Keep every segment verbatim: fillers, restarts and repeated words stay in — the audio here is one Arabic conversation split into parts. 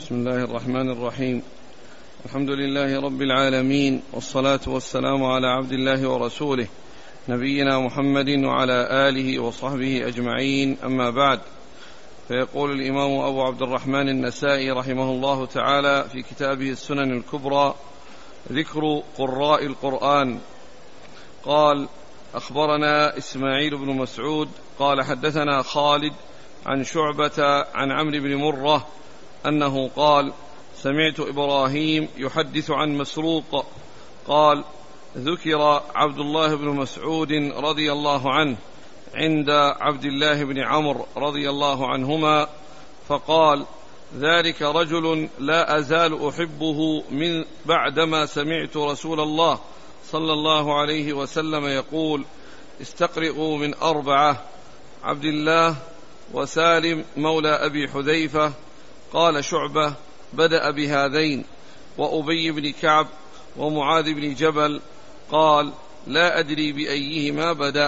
بسم الله الرحمن الرحيم. الحمد لله رب العالمين، والصلاة والسلام على عبد الله ورسوله نبينا محمد وعلى آله وصحبه أجمعين، أما بعد. فيقول الإمام أبو عبد الرحمن النسائي رحمه الله تعالى في كتابه السنن الكبرى: ذكر قراء القرآن. قال: أخبرنا إسماعيل بن مسعود قال حدثنا خالد عن شعبة عن عمرو بن مرة أنه قال: سمعت إبراهيم يحدث عن مسروق قال: ذكر عبد الله بن مسعود رضي الله عنه عند عبد الله بن عمرو رضي الله عنهما، فقال: ذلك رجل لا أزال أحبه من بعدما سمعت رسول الله صلى الله عليه وسلم يقول: استقرئوا من أربعة: عبد الله وسالم مولى أبي حذيفة. قال شعبة: بدأ بهذين، وأبي بن كعب ومعاذ بن جبل. قال: لا أدري بأيهما بدأ.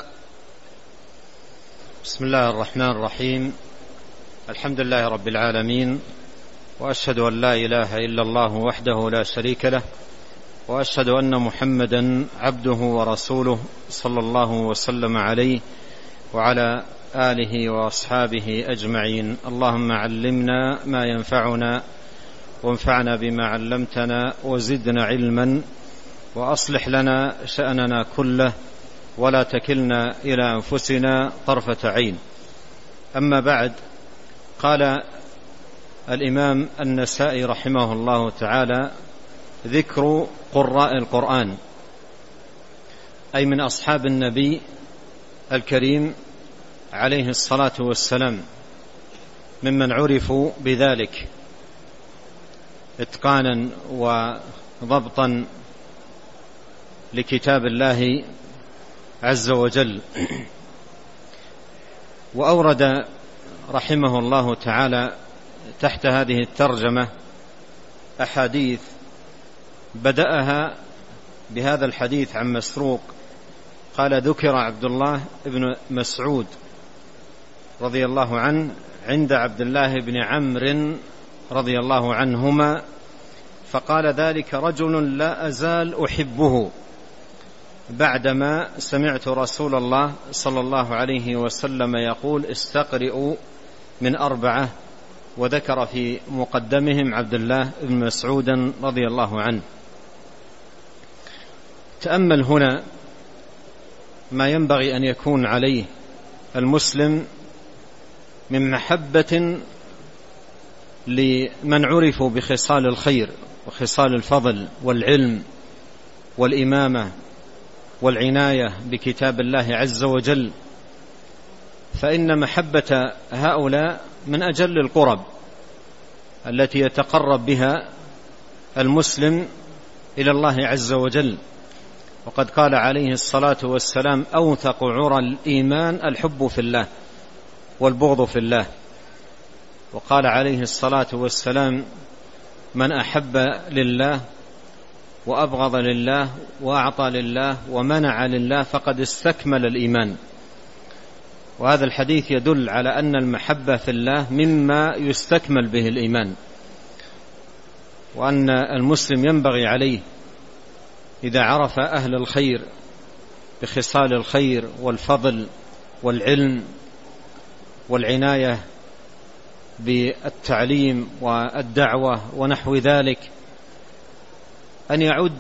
بسم الله الرحمن الرحيم. الحمد لله رب العالمين، وأشهد أن لا إله إلا الله وحده لا شريك له، وأشهد أن محمدا عبده ورسوله صلى الله وسلم عليه وعلى آله وأصحابه أجمعين. اللهم علمنا ما ينفعنا، وانفعنا بما علمتنا، وزدنا علما، وأصلح لنا شأننا كله، ولا تكلنا إلى أنفسنا طرفة عين. أما بعد، قال الإمام النسائي رحمه الله تعالى: ذكر قراء القرآن، أي من أصحاب النبي الكريم عليه الصلاة والسلام، ممن عرفوا بذلك إتقانا وضبطا لكتاب الله عز وجل. وأورد رحمه الله تعالى تحت هذه الترجمة أحاديث، بدأها بهذا الحديث عن مسروق قال: ذكر عبد الله بن مسعود رضي الله عنه عند عبد الله بن عمرو رضي الله عنهما، فقال: ذلك رجل لا أزال أحبه بعدما سمعت رسول الله صلى الله عليه وسلم يقول: استقرئوا من أربعة. وذكر في مقدمهم عبد الله بن مسعود رضي الله عنه. تأمل هنا ما ينبغي أن يكون عليه المسلم من محبة لمن عرفوا بخصال الخير وخصال الفضل والعلم والإمامة والعناية بكتاب الله عز وجل، فإن محبة هؤلاء من أجل القرب التي يتقرب بها المسلم إلى الله عز وجل. وقد قال عليه الصلاة والسلام: أوثق عرى الإيمان الحب في الله والبغض في الله. وقال عليه الصلاة والسلام: من أحب لله وأبغض لله وأعطى لله ومنع لله فقد استكمل الإيمان. وهذا الحديث يدل على أن المحبة في الله مما يستكمل به الإيمان، وأن المسلم ينبغي عليه إذا عرف أهل الخير بخصال الخير والفضل والعلم والعناية بالتعليم والدعوة ونحو ذلك، أن يعد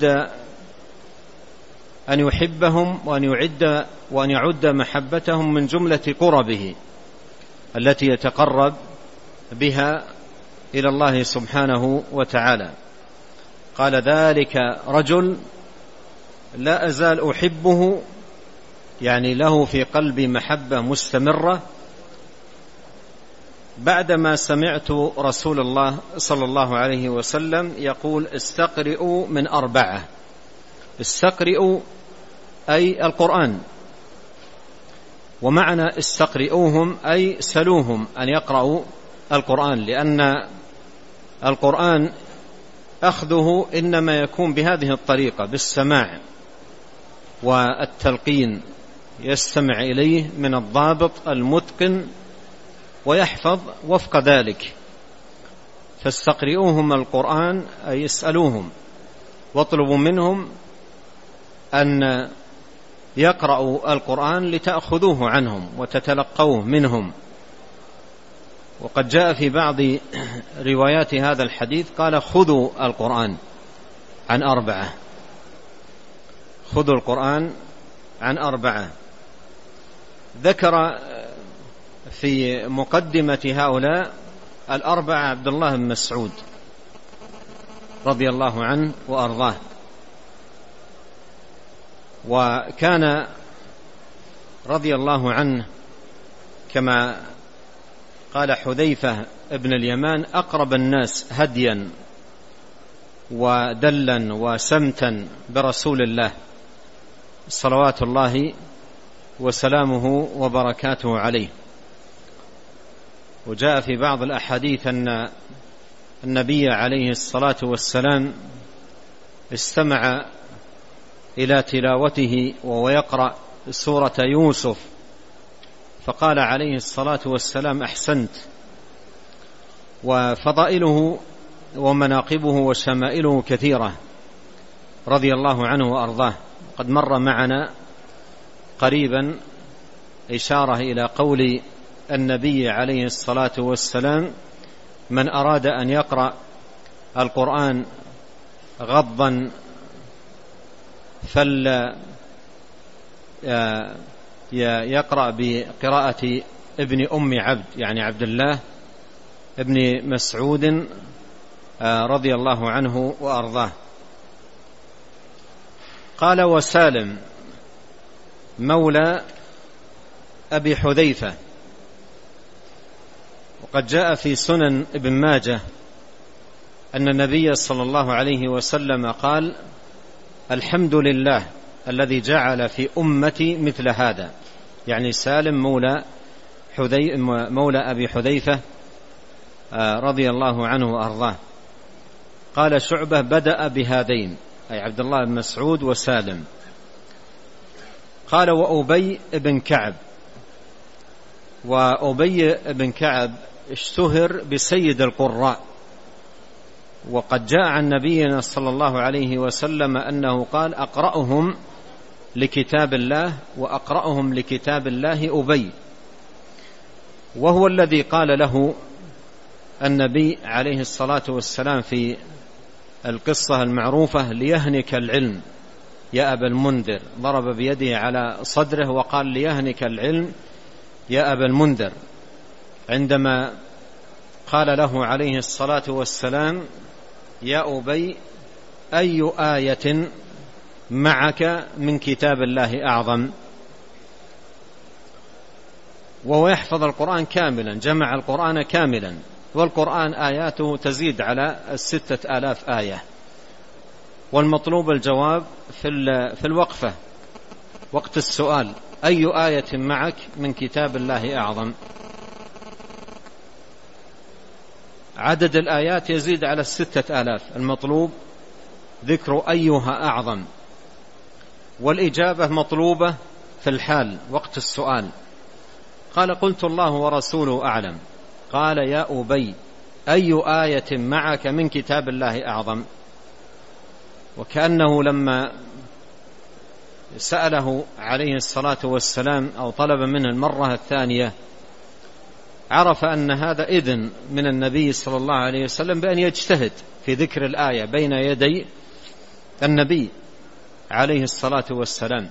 أن يحبهم وأن يعد وأن يعد محبتهم من جملة قربه التي يتقرب بها إلى الله سبحانه وتعالى. قال: ذلك رجل لا أزال أحبه، يعني له في قلبي محبة مستمرة بعدما سمعت رسول الله صلى الله عليه وسلم يقول: استقرئوا من أربعة. استقرئوا أي القرآن، ومعنى استقرئوهم أي سلوهم أن يقرأوا القرآن، لأن القرآن أخذه إنما يكون بهذه الطريقة، بالسماع والتلقين، يستمع إليه من الضابط المتقن ويحفظ وفق ذلك. فاستقرئوهم القرآن أي اسألوهم واطلبوا منهم أن يقرأوا القرآن لتأخذوه عنهم وتتلقوه منهم. وقد جاء في بعض روايات هذا الحديث قال خذوا القرآن عن أربعة، خذوا القرآن عن أربعة. ذكر في مقدمة هؤلاء الأربعة عبد الله بن مسعود رضي الله عنه وأرضاه، وكان رضي الله عنه كما قال حذيفة ابن اليمان أقرب الناس هديا ودلا وسمتا برسول الله صلوات الله وسلامه وبركاته عليه. وجاء في بعض الأحاديث أن النبي عليه الصلاة والسلام استمع إلى تلاوته وهو يقرأ سورة يوسف فقال عليه الصلاة والسلام أحسنت. وفضائله ومناقبه وشمائله كثيرة رضي الله عنه وأرضاه. قد مر معنا قريبا إشارة إلى قول النبي عليه الصلاة والسلام من أراد أن يقرأ القرآن غضا فل يقرأ بقراءة ابن أم عبد يعني عبد الله ابن مسعود رضي الله عنه وأرضاه. قال وسالم مولى أبي حذيفة. وقد جاء في سنن ابن ماجه أن النبي صلى الله عليه وسلم قال الحمد لله الذي جعل في أمتي مثل هذا، يعني سالم مولى, حذي مولى أبي حذيفة رضي الله عنه وأرضاه. قال شعبة بدأ بهذين أي عبد الله بن مسعود وسالم. قال وأبي بن كعب. وأبي بن كعب اشتهر بسيد القراء، وقد جاء عن نبينا صلى الله عليه وسلم أنه قال أقرأهم لكتاب الله وأقرأهم لكتاب الله أبي، وهو الذي قال له النبي عليه الصلاة والسلام في القصة المعروفة ليهنك العلم يا أبا المنذر، ضرب بيده على صدره وقال ليهنك العلم يا أبا المنذر، عندما قال له عليه الصلاة والسلام يا أبي أي آية معك من كتاب الله أعظم. وهو يحفظ القرآن كاملا، جمع القرآن كاملا، والقرآن آياته تزيد على الستة آلاف آية. والمطلوب الجواب في الوقفة وقت السؤال أي آية معك من كتاب الله أعظم. عدد الآيات يزيد على الستة آلاف، المطلوب ذكر أيها أعظم، والإجابة مطلوبة في الحال وقت السؤال. قال قلت الله ورسوله أعلم. قال يا أبي أي آية معك من كتاب الله أعظم. وكأنه لما سأله عليه الصلاة والسلام أو طلب منه المرة الثانية عرف أن هذا إذن من النبي صلى الله عليه وسلم بأن يجتهد في ذكر الآية بين يدي النبي عليه الصلاة والسلام.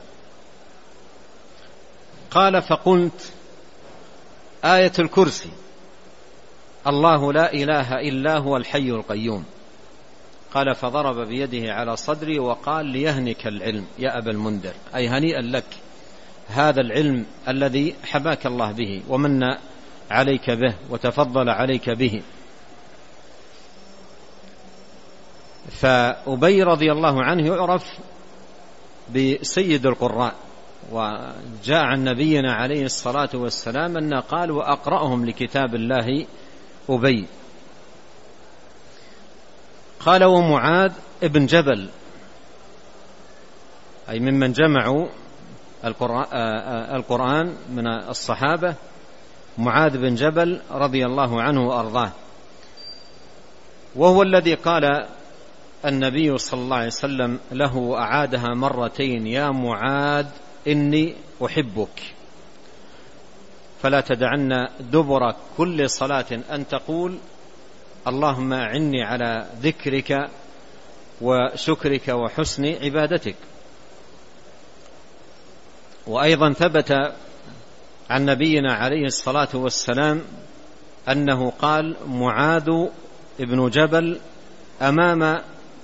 قال فقلت آية الكرسي الله لا إله إلا هو الحي القيوم. قال فضرب بيده على صدري وقال ليهنك العلم يا أبا المنذر، أي هنيئا لك هذا العلم الذي حباك الله به ومن عليك به وتفضل عليك به. فأبي رضي الله عنه يعرف بسيد القراء، وجاء عن نبينا عليه الصلاة والسلام أن قال وأقرأهم لكتاب الله أبي. قال ومعاذ ابن جبل أي ممن جمعوا القرآن من الصحابة، معاذ بن جبل رضي الله عنه وأرضاه. وهو الذي قال النبي صلى الله عليه وسلم له وأعادها مرتين: يا معاذ إني أحبك، فلا تدعن دبر كل صلاة أن تقول اللهم أعني على ذكرك وشكرك وحسن عبادتك. وأيضا ثبت عن نبينا عليه الصلاة والسلام أنه قال: معاذ ابن جبل أمام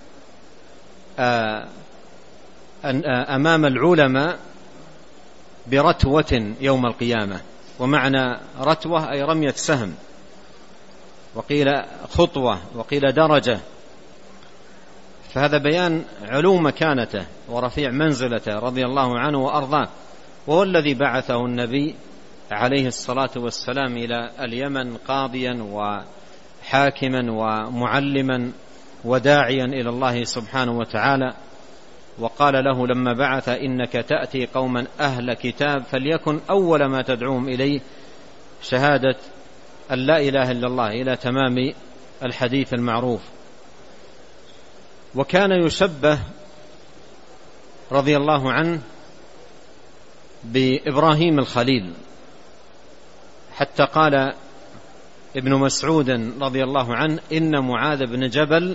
أمام العلماء برتوة يوم القيامة. ومعنى رتوة أي رمية سهم، وقيل خطوة، وقيل درجة، فهذا بيان علو مكانته ورفيع منزلته رضي الله عنه وأرضاه. وهو الذي بعثه النبي عليه الصلاة والسلام إلى اليمن قاضيا وحاكما ومعلما وداعيا إلى الله سبحانه وتعالى، وقال له لما بعث: إنك تأتي قوما أهل كتاب فليكن أول ما تدعوهم إليه شهادة أن لا إله إلا الله، إلى تمام الحديث المعروف. وكان يشبه رضي الله عنه بإبراهيم الخليل، حتى قال ابن مسعود رضي الله عنه: إن معاذ بن جبل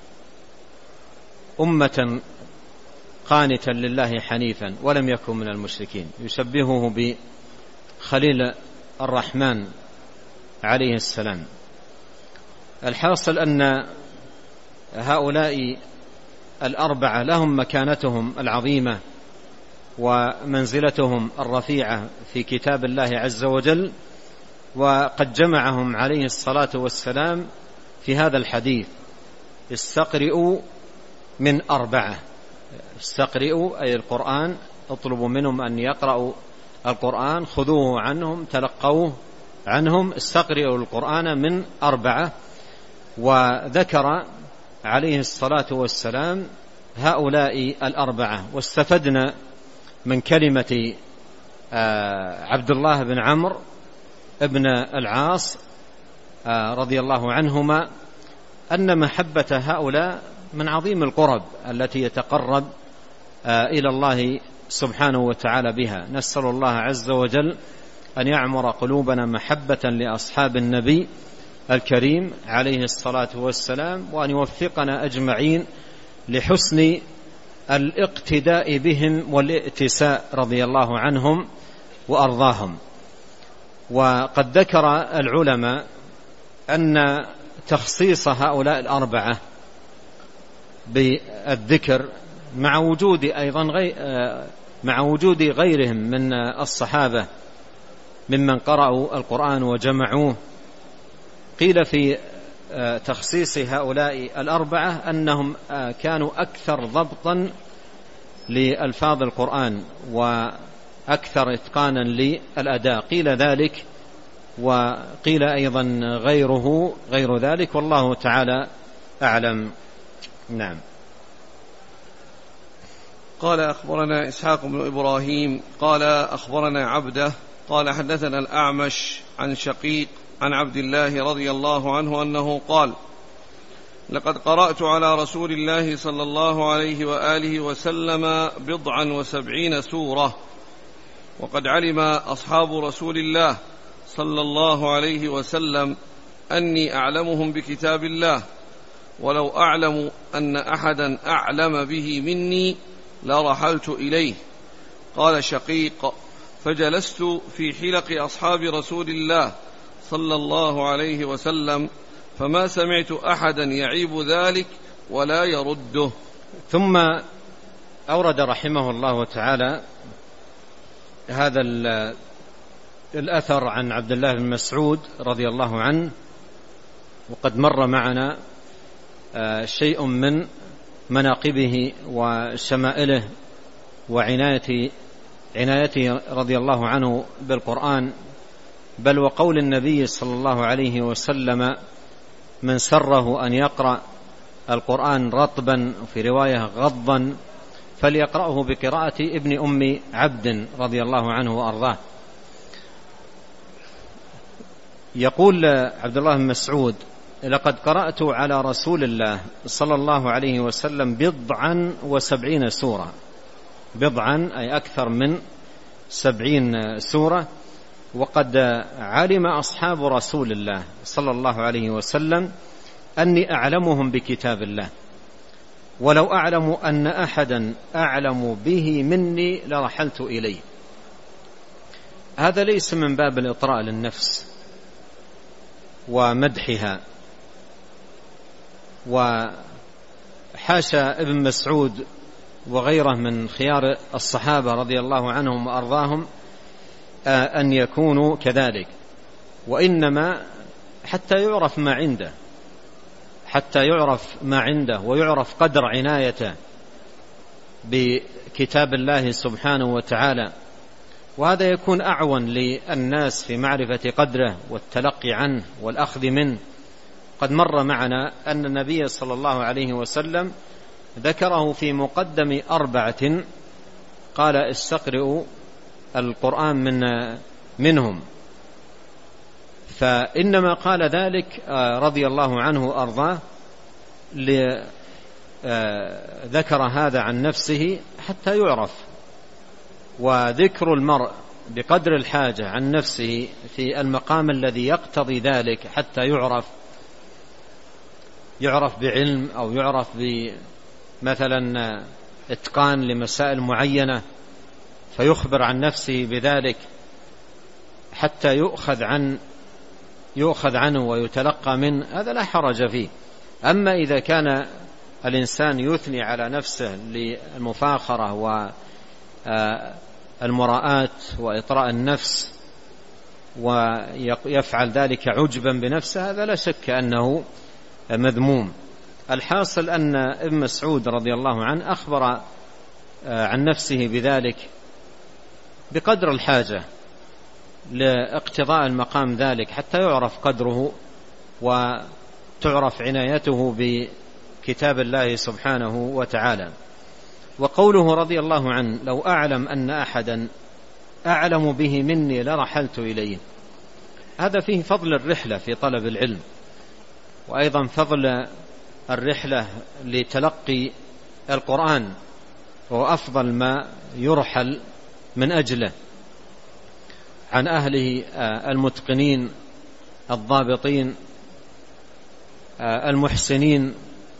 أمة قانتا لله حنيفا ولم يكن من المشركين، يشبهه بخليل الرحمن عليه السلام. الحاصل أن هؤلاء الأربعة لهم مكانتهم العظيمة ومنزلتهم الرفيعة في كتاب الله عز وجل، وقد جمعهم عليه الصلاة والسلام في هذا الحديث: استقرئوا من أربعة. استقرئوا أي القرآن، اطلبوا منهم أن يقرأوا القرآن، خذوه عنهم، تلقوه عنهم، استقرئوا القرآن من أربعة. وذكر عليه الصلاة والسلام هؤلاء الأربعة. واستفدنا من كلمة عبد الله بن عمرو ابن العاص رضي الله عنهما أن محبة هؤلاء من عظيم القرب التي يتقرب إلى الله سبحانه وتعالى بها. نسأل الله عز وجل أن يعمر قلوبنا محبة لأصحاب النبي الكريم عليه الصلاة والسلام، وأن يوفقنا أجمعين لحسن الاقتداء بهم والائتساء رضي الله عنهم وأرضاهم. وقد ذكر العلماء أن تخصيص هؤلاء الأربعة بالذكر مع وجود أيضا غير مع وجود غيرهم من الصحابة ممن قرأوا القرآن وجمعوه، قيل في تخصيص هؤلاء الأربعة أنهم كانوا أكثر ضبطا لألفاظ القرآن وأكثر إتقانا للأداء. قيل ذلك وقيل أيضا غيره غير ذلك، والله تعالى أعلم. نعم. قال: أخبرنا إسحاق بن إبراهيم قال أخبرنا عبده قال حدثنا الأعمش عن شقيق عن عبد الله رضي الله عنه أنه قال: لقد قرأت على رسول الله صلى الله عليه وآله وسلم بضعا وسبعين سورة، وقد علم أصحاب رسول الله صلى الله عليه وسلم أني أعلمهم بكتاب الله، ولو أعلم أن أحدا أعلم به مني لرحلت إليه. قال شقيق: فجلست في حلق أصحاب رسول الله صلى الله عليه وسلم فما سمعت أحدا يعيب ذلك ولا يرده. ثم أورد رحمه الله تعالى هذا الأثر عن عبد الله بن مسعود رضي الله عنه، وقد مر معنا شيء من مناقبه وشمائله وعنايته عنايته رضي الله عنه بالقرآن، بل وقول النبي صلى الله عليه وسلم: من سره أن يقرأ القرآن رطبا، وفي رواية غضا، فليقرأه بقراءة ابن أم عبد رضي الله عنه وأرضاه. يقول عبد الله بن مسعود: لقد قرأت على رسول الله صلى الله عليه وسلم بضعا وسبعين سورة، بضعا أي أكثر من سبعين سورة. وقد علم أصحاب رسول الله صلى الله عليه وسلم أني أعلمهم بكتاب الله، ولو أعلم أن أحدا أعلم به مني لرحلت إليه. هذا ليس من باب الإطراء للنفس ومدحها، وحاشا ابن مسعود وغيره من خيار الصحابة رضي الله عنهم وأرضاهم أن يكونوا كذلك، وإنما حتى يعرف ما عنده، حتى يعرف ما عنده ويعرف قدر عنايته بكتاب الله سبحانه وتعالى، وهذا يكون أعون للناس في معرفة قدره والتلقي عنه والأخذ منه. قد مر معنا أن النبي صلى الله عليه وسلم ذكره في مقدم أربعة قال استقرئوا القرآن من منهم، فإنما قال ذلك رضي الله عنه أرضاه ذكر هذا عن نفسه حتى يعرف، وذكر المرء بقدر الحاجة عن نفسه في المقام الذي يقتضي ذلك حتى يعرف يعرف بعلم أو يعرف بمثلا إتقان لمسائل معينة فيخبر عن نفسه بذلك حتى يؤخذ عن يؤخذ عنه ويتلقى منه، هذا لا حرج فيه. أما إذا كان الإنسان يثني على نفسه للمفاخرة والمراءة وإطراء النفس ويفعل ذلك عجبا بنفسه، هذا لا شك أنه مذموم. الحاصل أن ابن مسعود رضي الله عنه أخبر عن نفسه بذلك بقدر الحاجة لاقتضاء المقام ذلك حتى يعرف قدره وتعرف عنايته بكتاب الله سبحانه وتعالى. وقوله رضي الله عنه لو أعلم أن أحدا أعلم به مني لرحلت إليه، هذا فيه فضل الرحلة في طلب العلم، وأيضا فضل الرحلة لتلقي القرآن، وهو أفضل ما يرحل من أجله عن أهله المتقنين الضابطين المحسنين.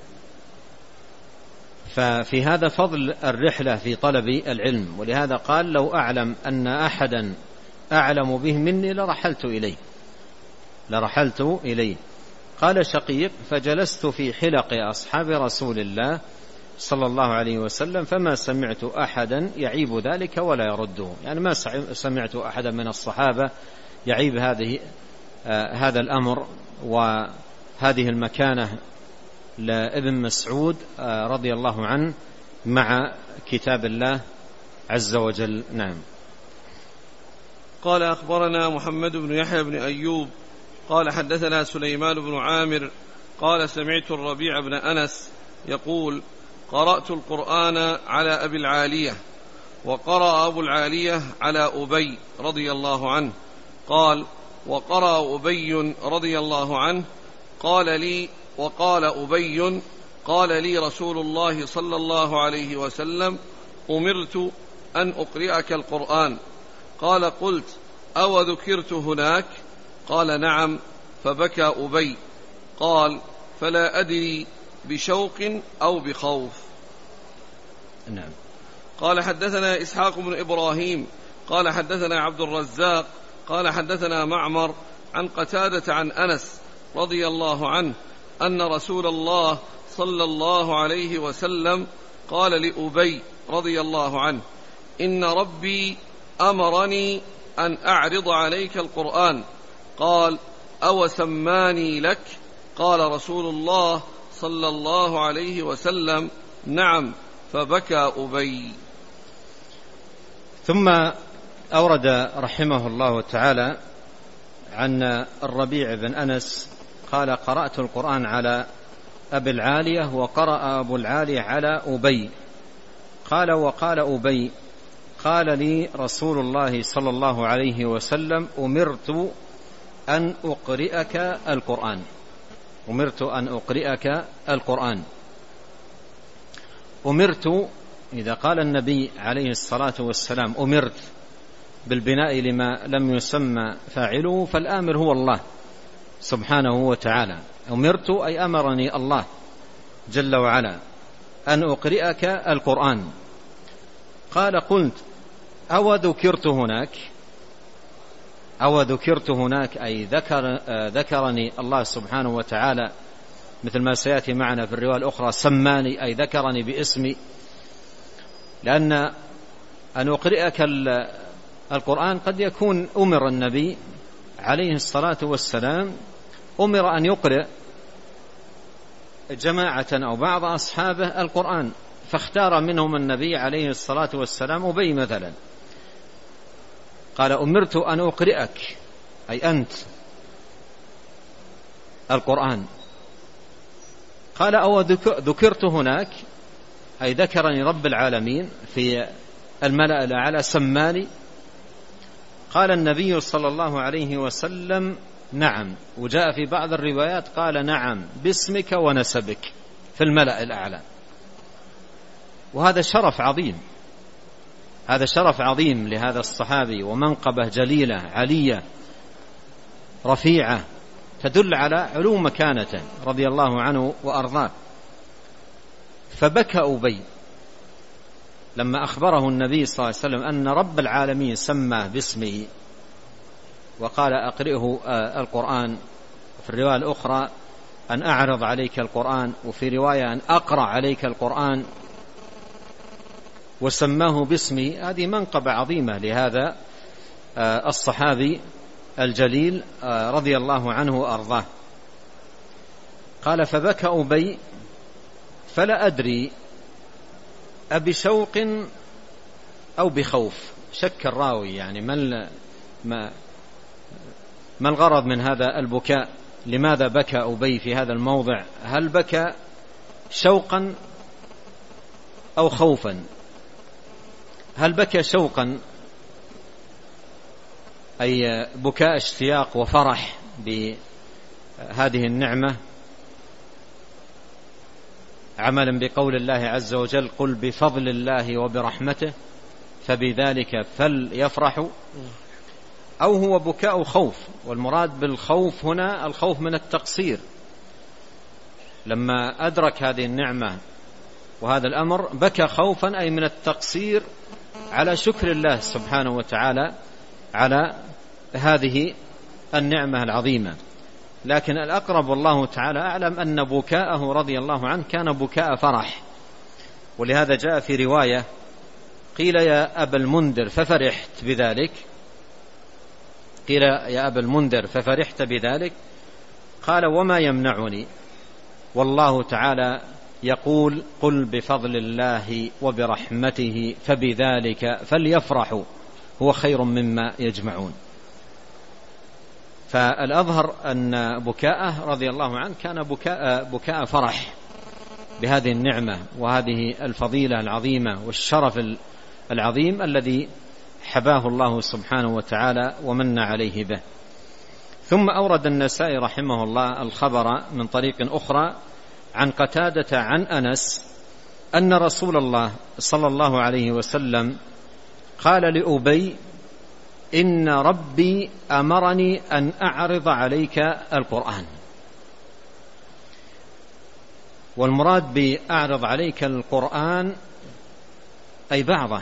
ففي هذا فضل الرحلة في طلب العلم، ولهذا قال لو أعلم أن أحدا أعلم به مني لرحلت إليه لرحلت إليه. قال شقيق فجلست في حلق أصحاب رسول الله صلى الله عليه وسلم فما سمعت أحدا يعيب ذلك ولا يرده، يعني ما سمعت أحدا من الصحابة يعيب هذه آه هذا الأمر وهذه المكانة لابن مسعود آه رضي الله عنه مع كتاب الله عز وجل. نعم. قال أخبرنا محمد بن يحيى بن أيوب قال حدثنا سليمان بن عامر قال سمعت الربيع بن أنس يقول قرأت القرآن على أبي العالية، وقرأ أبو العالية على أبي رضي الله عنه. قال وقرأ أبي رضي الله عنه قال لي وقال أبي قال لي رسول الله صلى الله عليه وسلم أمرت أن أقرئك القرآن. قال قلت أو ذكرت هناك؟ قال نعم، فبكى أبي. قال فلا أدري بشوق أو بخوف. نعم. قال حدثنا إسحاق بن إبراهيم قال حدثنا عبد الرزاق قال حدثنا معمر عن قتادة عن أنس رضي الله عنه أن رسول الله صلى الله عليه وسلم قال لأبي رضي الله عنه إن ربي أمرني أن أعرض عليك القرآن. قال أو سماني لك؟ قال رسول الله صلى الله عليه وسلم نعم، فبكى أبي. ثم أورد رحمه الله تعالى عن الربيع بن أنس قال قرأت القرآن على أبي العالية وقرأ أبو العالية على أبي. قال وقال أبي قال لي رسول الله صلى الله عليه وسلم أمرت أن أقرئك القرآن. أمرت أن أقرئك القرآن. أمرت، إذا قال النبي عليه الصلاة والسلام أمرت بالبناء لما لم يسمى فاعله، فالآمر هو الله سبحانه وتعالى. أمرت أي أمرني الله جل وعلا أن أقرئك القرآن. قال قلت أو ذكرت هناك، أو ذكرت هناك أي ذكر ذكرني الله سبحانه وتعالى، مثل ما سيأتي معنا في الرواية الأخرى سماني أي ذكرني باسمي، لأن أن أقرئك القرآن قد يكون أمر النبي عليه الصلاة والسلام أمر أن يقرئ جماعة أو بعض أصحابه القرآن، فاختار منهم النبي عليه الصلاة والسلام أبي مثلا، قال أمرت أن أقرئك أي أنت القرآن. قال أو ذكرت هناك أي ذكرني رب العالمين في الملأ الأعلى سماني. قال النبي صلى الله عليه وسلم نعم، وجاء في بعض الروايات قال نعم باسمك ونسبك في الملأ الأعلى. وهذا شرف عظيم، هذا شرف عظيم لهذا الصحابي ومنقبة جليلة علية رفيعة تدل على علو مكانته رضي الله عنه وأرضاه. فبكى أبي لما أخبره النبي صلى الله عليه وسلم أن رب العالمين سماه باسمه وقال أقرئه القرآن، في الرواية الأخرى أن أعرض عليك القرآن، وفي رواية أن أقرأ عليك القرآن، وسماه باسمه. هذه منقبة عظيمة لهذا الصحابي الجليل رضي الله عنه وأرضاه. قال فبكى أبي فلا أدري أبشوق أو بخوف، شك الراوي يعني ما ما ما الغرض من هذا البكاء، لماذا بكى أبي في هذا الموضع، هل بكى شوقا أو خوفا؟ هل بكى شوقا أي بكاء اشتياق وفرح بهذه النعمة، عملا بقول الله عز وجل قل بفضل الله وبرحمته فبذلك فليفرحوا، أو هو بكاء خوف؟ والمراد بالخوف هنا الخوف من التقصير، لما أدرك هذه النعمة وهذا الأمر بكى خوفا أي من التقصير على شكر الله سبحانه وتعالى على هذه النعمة العظيمة. لكن الأقرب والله تعالى أعلم أن بكاءه رضي الله عنه كان بكاء فرح، ولهذا جاء في رواية قيل يا أبا المنذر ففرحت بذلك، قيل يا أبا المنذر ففرحت بذلك، قال وما يمنعني والله تعالى يقول قل بفضل الله وبرحمته فبذلك فليفرحوا هو خير مما يجمعون. فالأظهر أن بكاءه رضي الله عنه كان بكاء, بكاء فرح بهذه النعمة وهذه الفضيلة العظيمة والشرف العظيم الذي حباه الله سبحانه وتعالى ومن عليه به. ثم أورد النسائي رحمه الله الخبر من طريق أخرى عن قتادة عن أنس أن رسول الله صلى الله عليه وسلم قال لأبي إن ربي أمرني أن أعرض عليك القرآن. والمراد بأعرض عليك القرآن أي بعضه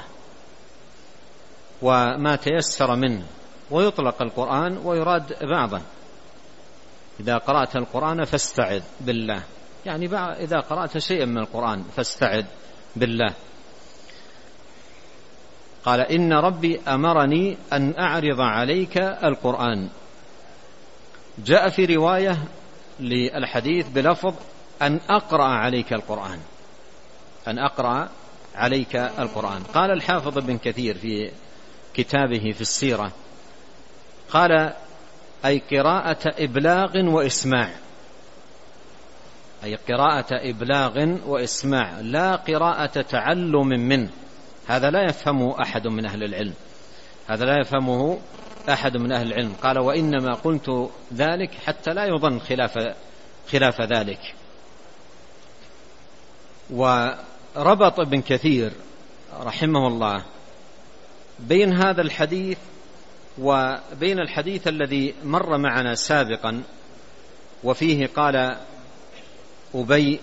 وما تيسر منه، ويطلق القرآن ويراد بعضه. إذا قرأت القرآن فاستعذ بالله، يعني إذا قرأت شيئا من القرآن فاستعذ بالله. قال إن ربي أمرني أن أعرض عليك القرآن. جاء في رواية للحديث بلفظ أن أقرأ عليك القرآن، أن أقرأ عليك القرآن. قال الحافظ ابن كثير في كتابه في السيرة قال أي قراءة إبلاغ وإسماع، أي قراءة إبلاغ وإسماع، لا قراءة تعلم منه. هذا لا يفهمه أحد من أهل العلم، هذا لا يفهمه أحد من أهل العلم. قال وإنما قلت ذلك حتى لا يظن خلاف خلاف ذلك. وربط ابن كثير رحمه الله بين هذا الحديث وبين الحديث الذي مر معنا سابقا، وفيه قال أبي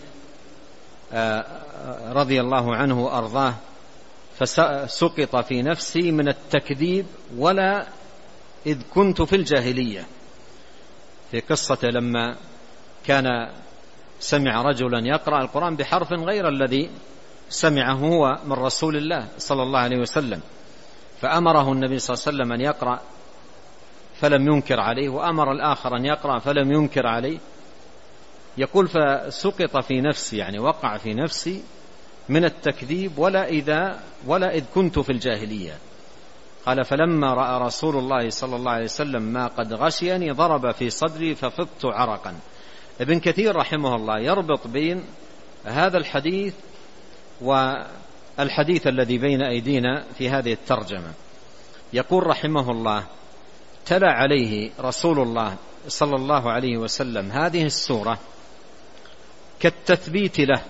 رضي الله عنه وأرضاه: فسقط في نفسي من التكذيب ولا إذ كنت في الجاهلية، في قصة لما كان سمع رجلا يقرأ القرآن بحرف غير الذي سمعه هو من رسول الله صلى الله عليه وسلم، فأمره النبي صلى الله عليه وسلم أن يقرأ فلم ينكر عليه، وأمر الآخر أن يقرأ فلم ينكر عليه. يقول: فسقط في نفسي، يعني وقع في نفسي من التكذيب ولا إذا ولا إذ كنت في الجاهلية. قال: فلما رأى رسول الله صلى الله عليه وسلم ما قد غشيني ضرب في صدري ففضت عرقا. ابن كثير رحمه الله يربط بين هذا الحديث والحديث الذي بين أيدينا في هذه الترجمة. يقول رحمه الله: تلا عليه رسول الله صلى الله عليه وسلم هذه السورة كالتثبيت له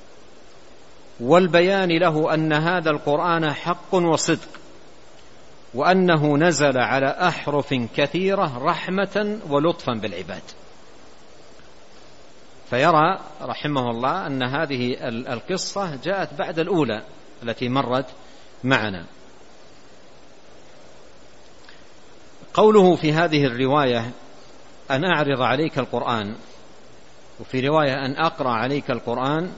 والبيان له أن هذا القرآن حق وصدق، وأنه نزل على أحرف كثيرة رحمة ولطفا بالعباد. فيرى رحمه الله أن هذه القصة جاءت بعد الأولى التي مرت معنا. قوله في هذه الرواية أن أعرض عليك القرآن، وفي رواية أن أقرأ عليك القرآن،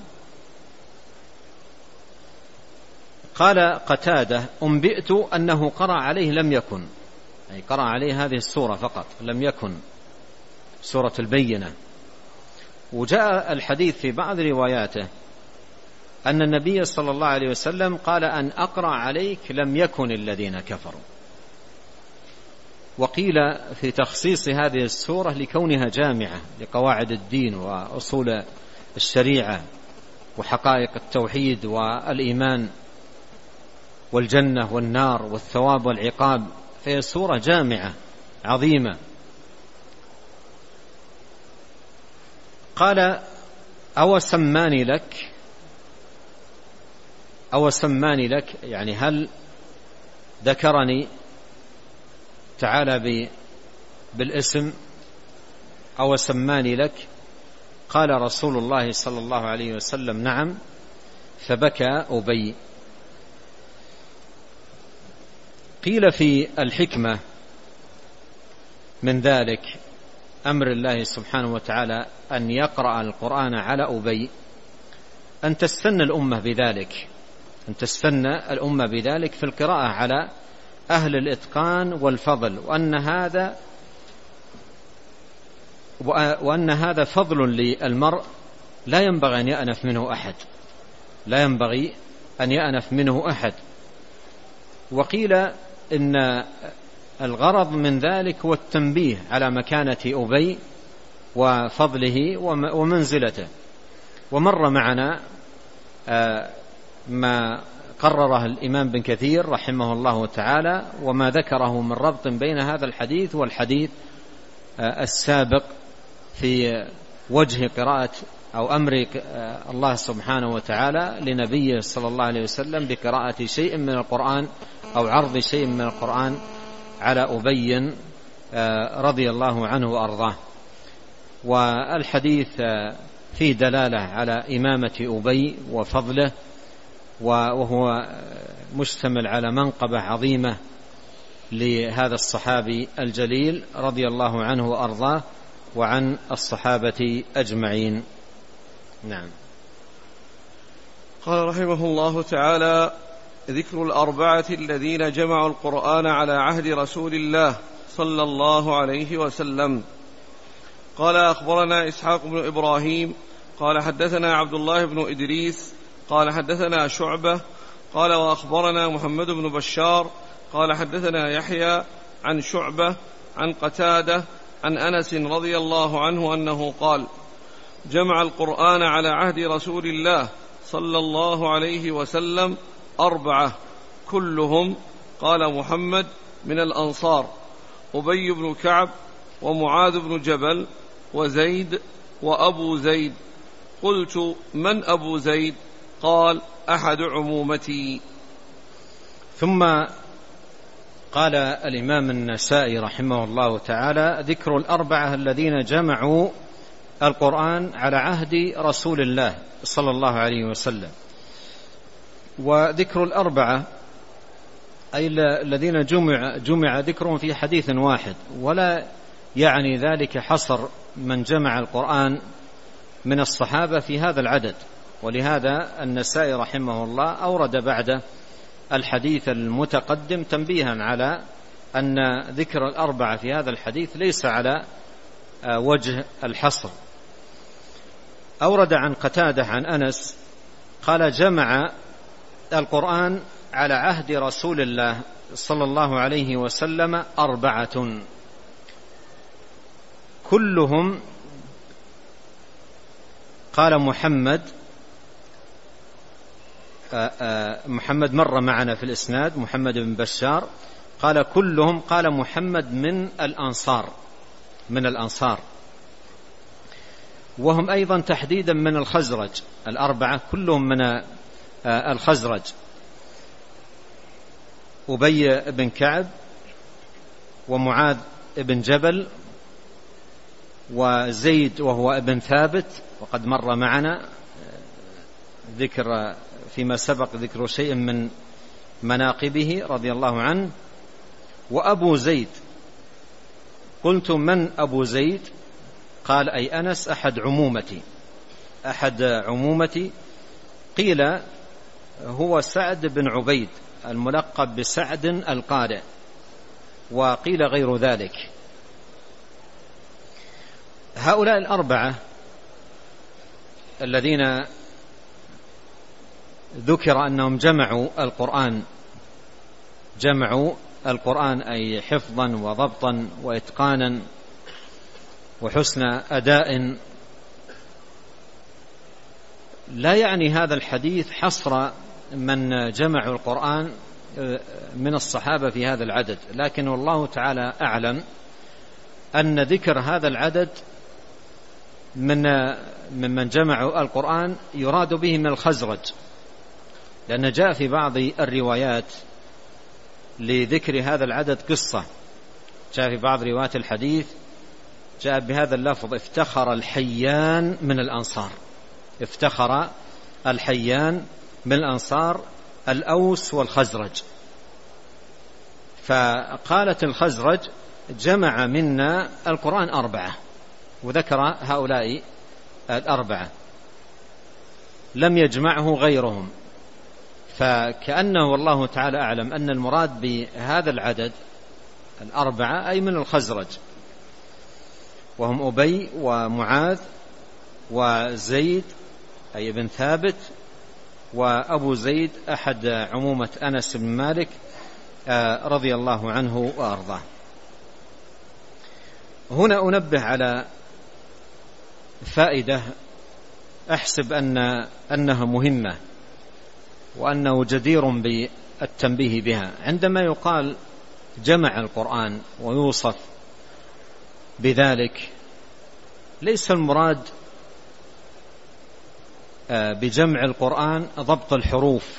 قال قتادة: أنبئت أنه قرأ عليه لم يكن، أي قرأ عليه هذه السورة فقط، لم يكن سورة البينة. وجاء الحديث في بعض رواياته أن النبي صلى الله عليه وسلم قال: أن أقرأ عليك لم يكن الذين كفروا. وقيل في تخصيص هذه السورة لكونها جامعة لقواعد الدين وأصول الشريعة وحقائق التوحيد والإيمان والجنة والنار والثواب والعقاب، فهي سورة جامعة عظيمة. قال: أو سماني لك، أو سماني لك، يعني هل ذكرني تعالى بالاسم أو سماني لك؟ قال رسول الله صلى الله عليه وسلم: نعم. فبكى أبي. قيل في الحكمة من ذلك أمر الله سبحانه وتعالى أن يقرأ القرآن على أبي أن تستنى الأمة بذلك، أن تستنى الأمة بذلك في القراءة على أهل الإتقان والفضل، وأن هذا وأن هذا فضل للمرء لا ينبغي أن يأنف منه أحد، لا ينبغي أن يأنف منه أحد. وقيل إن الغرض من ذلك هو التنبيه على مكانة أبي وفضله ومنزلته. ومر معنا ما قرره الإمام بن كثير رحمه الله تعالى، وما ذكره من ربط بين هذا الحديث والحديث السابق في وجه قراءة أو أمر الله سبحانه وتعالى لنبيه صلى الله عليه وسلم بقراءة شيء من القرآن أو عرض شيء من القرآن على أبي رضي الله عنه وأرضاه. والحديث فيه دلالة على إمامة أبي وفضله، وهو مشتمل على منقبة عظيمة لهذا الصحابي الجليل رضي الله عنه وأرضاه وعن الصحابة أجمعين. نعم. قال رحمه الله تعالى: ذكر الأربعة الذين جمعوا القرآن على عهد رسول الله صلى الله عليه وسلم. قال: أخبرنا إسحاق بن إبراهيم قال حدثنا عبد الله بن إدريس قال حدثنا شعبة قال: وأخبرنا محمد بن بشار قال حدثنا يحيى عن شعبة عن قتادة عن أنس رضي الله عنه أنه قال: جمع القرآن على عهد رسول الله صلى الله عليه وسلم أربعة كلهم، قال محمد، من الأنصار: أبي بن كعب ومعاذ بن جبل وزيد وأبو زيد. قلت: من أبو زيد؟ قال: أحد عمومتي. ثم قال الإمام النسائي رحمه الله تعالى: ذكر الأربعة الذين جمعوا القرآن على عهد رسول الله صلى الله عليه وسلم. وذكر الأربعة أي الذين جمع, جمع ذكرهم في حديث واحد، ولا يعني ذلك حصر من جمع القرآن من الصحابة في هذا العدد. ولهذا النسائي رحمه الله أورد بعد الحديث المتقدم تنبيها على أن ذكر الأربعة في هذا الحديث ليس على وجه الحصر. أورد عن قتادة عن أنس قال: جمع القرآن على عهد رسول الله صلى الله عليه وسلم أربعة كلهم، قال محمد محمد مر معنا في الإسناد، محمد بن بشار، قال كلهم، قال محمد من الأنصار من الأنصار وهم أيضا تحديدا من الخزرج، الأربعة كلهم من الخزرج: أبي بن كعب، ومعاذ بن جبل، وزيد وهو ابن ثابت، وقد مر معنا ذكر فيما سبق ذكر شيء من مناقبه رضي الله عنه، وأبو زيد. قلت: من أبو زيد؟ قال: أي أنس أحد عمومتي أحد عمومتي قيل هو سعد بن عبيد الملقب بسعد القارئ، وقيل غير ذلك. هؤلاء الأربعة الذين ذكر أنهم جمعوا القرآن جمعوا القرآن أي حفظا وضبطا وإتقانا وحسن أداء، لا يعني هذا الحديث حصر من جمعوا القرآن من الصحابة في هذا العدد، لكن والله تعالى أعلم أن ذكر هذا العدد من ممن جمعوا القرآن يراد به من الخزرج، لأن جاء في بعض الروايات لذكر هذا العدد قصة. جاء في بعض روايات الحديث جاء بهذا اللفظ: افتخر الحيان من الأنصار افتخر الحيان من الأنصار الأوس والخزرج. فقالت الخزرج: جمع منا القرآن أربعة، وذكر هؤلاء الأربعة لم يجمعه غيرهم. فكأنه والله تعالى أعلم أن المراد بهذا العدد الأربعة أي من الخزرج، وهم أبي ومعاذ وزيد أي ابن ثابت، وأبو زيد أحد عمومة أنس بن مالك رضي الله عنه وأرضاه. هنا أنبه على فائدة أحسب أن أنها مهمة وأنه جدير بالتنبيه بها. عندما يقال جمع القرآن ويوصف بذلك، ليس المراد بجمع القرآن ضبط الحروف،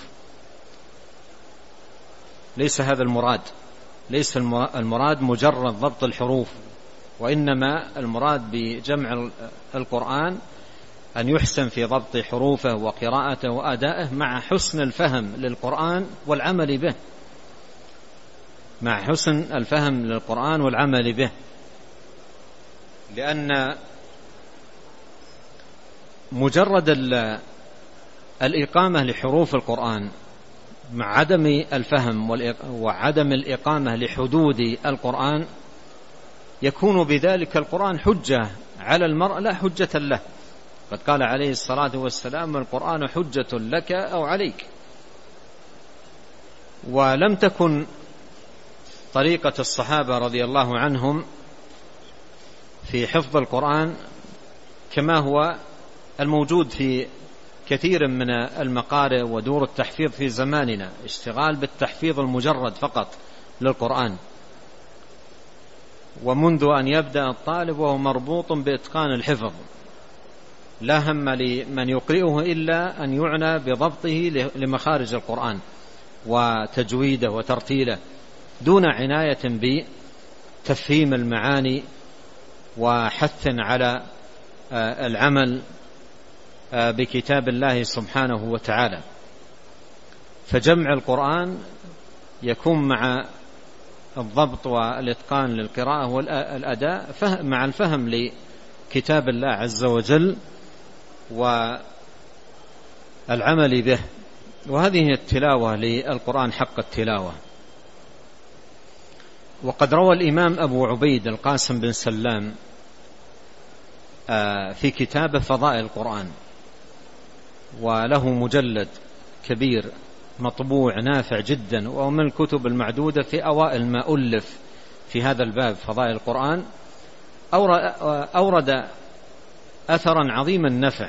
ليس هذا المراد ليس المراد مجرد ضبط الحروف، وإنما المراد بجمع القرآن أن يحسن في ضبط حروفه وقراءته وأدائه مع حسن الفهم للقرآن والعمل به مع حسن الفهم للقرآن والعمل به لأن مجرد الإقامة لحروف القرآن مع عدم الفهم وعدم الإقامة لحدود القرآن يكون بذلك القرآن حجة على المرء لا حجة له. قد قال عليه الصلاة والسلام: القرآن حجة لك أو عليك. ولم تكن طريقة الصحابة رضي الله عنهم في حفظ القرآن كما هو الموجود في كثير من المقارئ ودور التحفيظ في زماننا، اشتغال بالتحفيظ المجرد فقط للقرآن، ومنذ أن يبدأ الطالب وهو مربوط بإتقان الحفظ لا هم لمن يقرئه إلا أن يعنى بضبطه لمخارج القرآن وتجويده وترتيله، دون عناية بتفهيم المعاني وحث على العمل بكتاب الله سبحانه وتعالى. فجمع القرآن يكون مع الضبط والإتقان للقراءة والأداء مع الفهم لكتاب الله عز وجل والعمل به، وهذه التلاوة للقرآن حق التلاوة. وقد روى الإمام أبو عبيد القاسم بن سلام في كتابه فضائل القرآن، وله مجلد كبير مطبوع نافع جدا، ومن الكتب المعدودة في أوائل ما ألف في هذا الباب فضائل القرآن. أورد أثرا عظيم النفع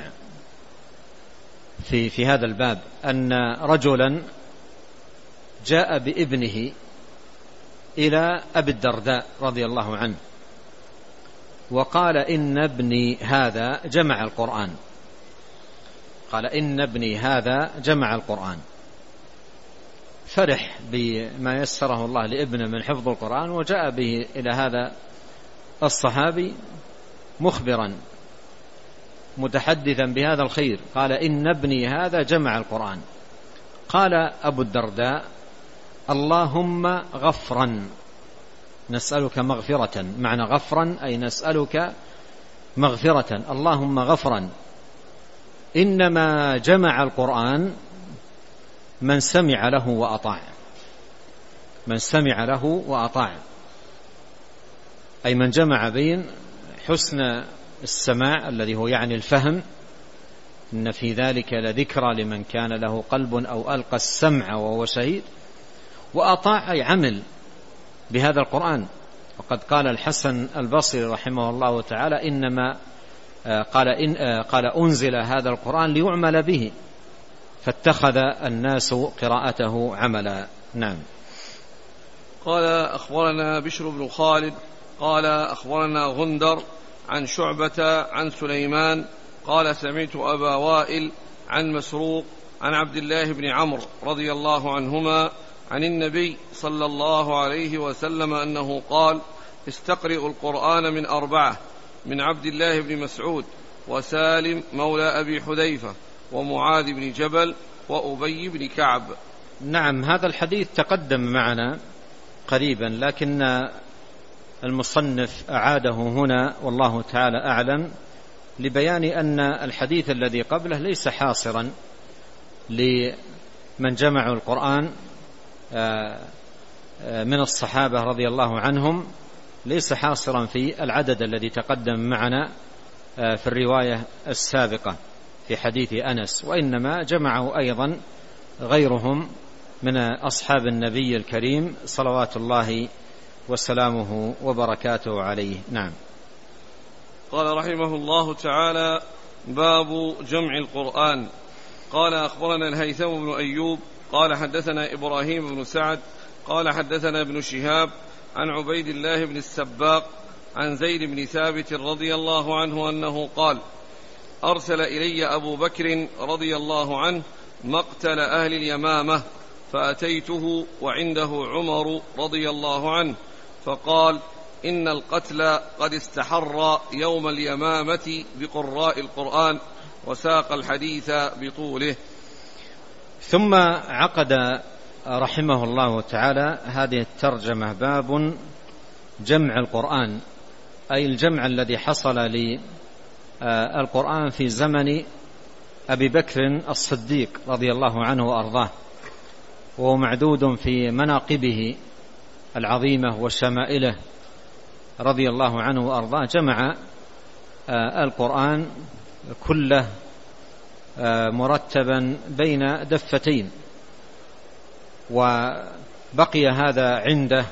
في في هذا الباب، أن رجلا جاء بابنه إلى أبي الدرداء رضي الله عنه وقال إن ابني هذا جمع القرآن قال إن ابني هذا جمع القرآن فرح بما يسره الله لابنه من حفظ القرآن، وجاء به إلى هذا الصحابي مخبرا متحدثا بهذا الخير، قال إن ابني هذا جمع القرآن. قال أبو الدرداء اللهم غفرا، نسألك مغفرة، معنى غفرا أي نسألك مغفرة، اللهم غفرا، إنما جمع القرآن من سمع له وأطاع، من سمع له وأطاع، أي من جمع بين حسن السماع الذي هو يعني الفهم، إن في ذلك لذكرى لمن كان له قلب أو ألقى السمع وهو شهيد، وأطاع أي عمل بهذا القرآن. وقد قال الحسن البصري رحمه الله تعالى إنما قال, إن قال أنزل هذا القرآن ليعمل به، فاتخذ الناس قراءته عملا. نعم. قال أخبرنا بشر بن خالد قال أخبرنا غندر عن شعبة عن سليمان قال سمعت أبا وائل عن مسروق عن عبد الله بن عمرو رضي الله عنهما عن النبي صلى الله عليه وسلم أنه قال استقرئوا القرآن من أربعة: من عبد الله بن مسعود، وسالم مولى أبي حذيفة، ومعاذ بن جبل، وأبي بن كعب. نعم، هذا الحديث تقدم معنا قريبا، لكن المصنف أعاده هنا والله تعالى أعلم لبيان أن الحديث الذي قبله ليس حاصرا لمن جمعوا القرآن من الصحابة رضي الله عنهم، ليس حاصرا في العدد الذي تقدم معنا في الرواية السابقة في حديث أنس، وإنما جمعوا أيضا غيرهم من أصحاب النبي الكريم صلوات الله وسلامه وبركاته عليه. نعم. قال رحمه الله تعالى: باب جمع القرآن. قال أخبرنا الهيثم بن أيوب قال حدثنا إبراهيم بن سعد قال حدثنا ابن شهاب عن عبيد الله بن السباق عن زيد بن ثابت رضي الله عنه أنه قال: أرسل إلي أبو بكر رضي الله عنه مقتل أهل اليمامة، فأتيته وعنده عمر رضي الله عنه، فقال: إن القتل قد استحر يوم اليمامة بقراء القرآن، وساق الحديث بطوله. ثم عقد رحمه الله تعالى هذه الترجمة: باب جمع القرآن، أي الجمع الذي حصل للقرآن في زمن أبي بكر الصديق رضي الله عنه وأرضاه، وهو معدود في مناقبه العظيمة وشمائله رضي الله عنه وأرضاه. جمع القرآن كله مرتبا بين دفتين، وبقي هذا عنده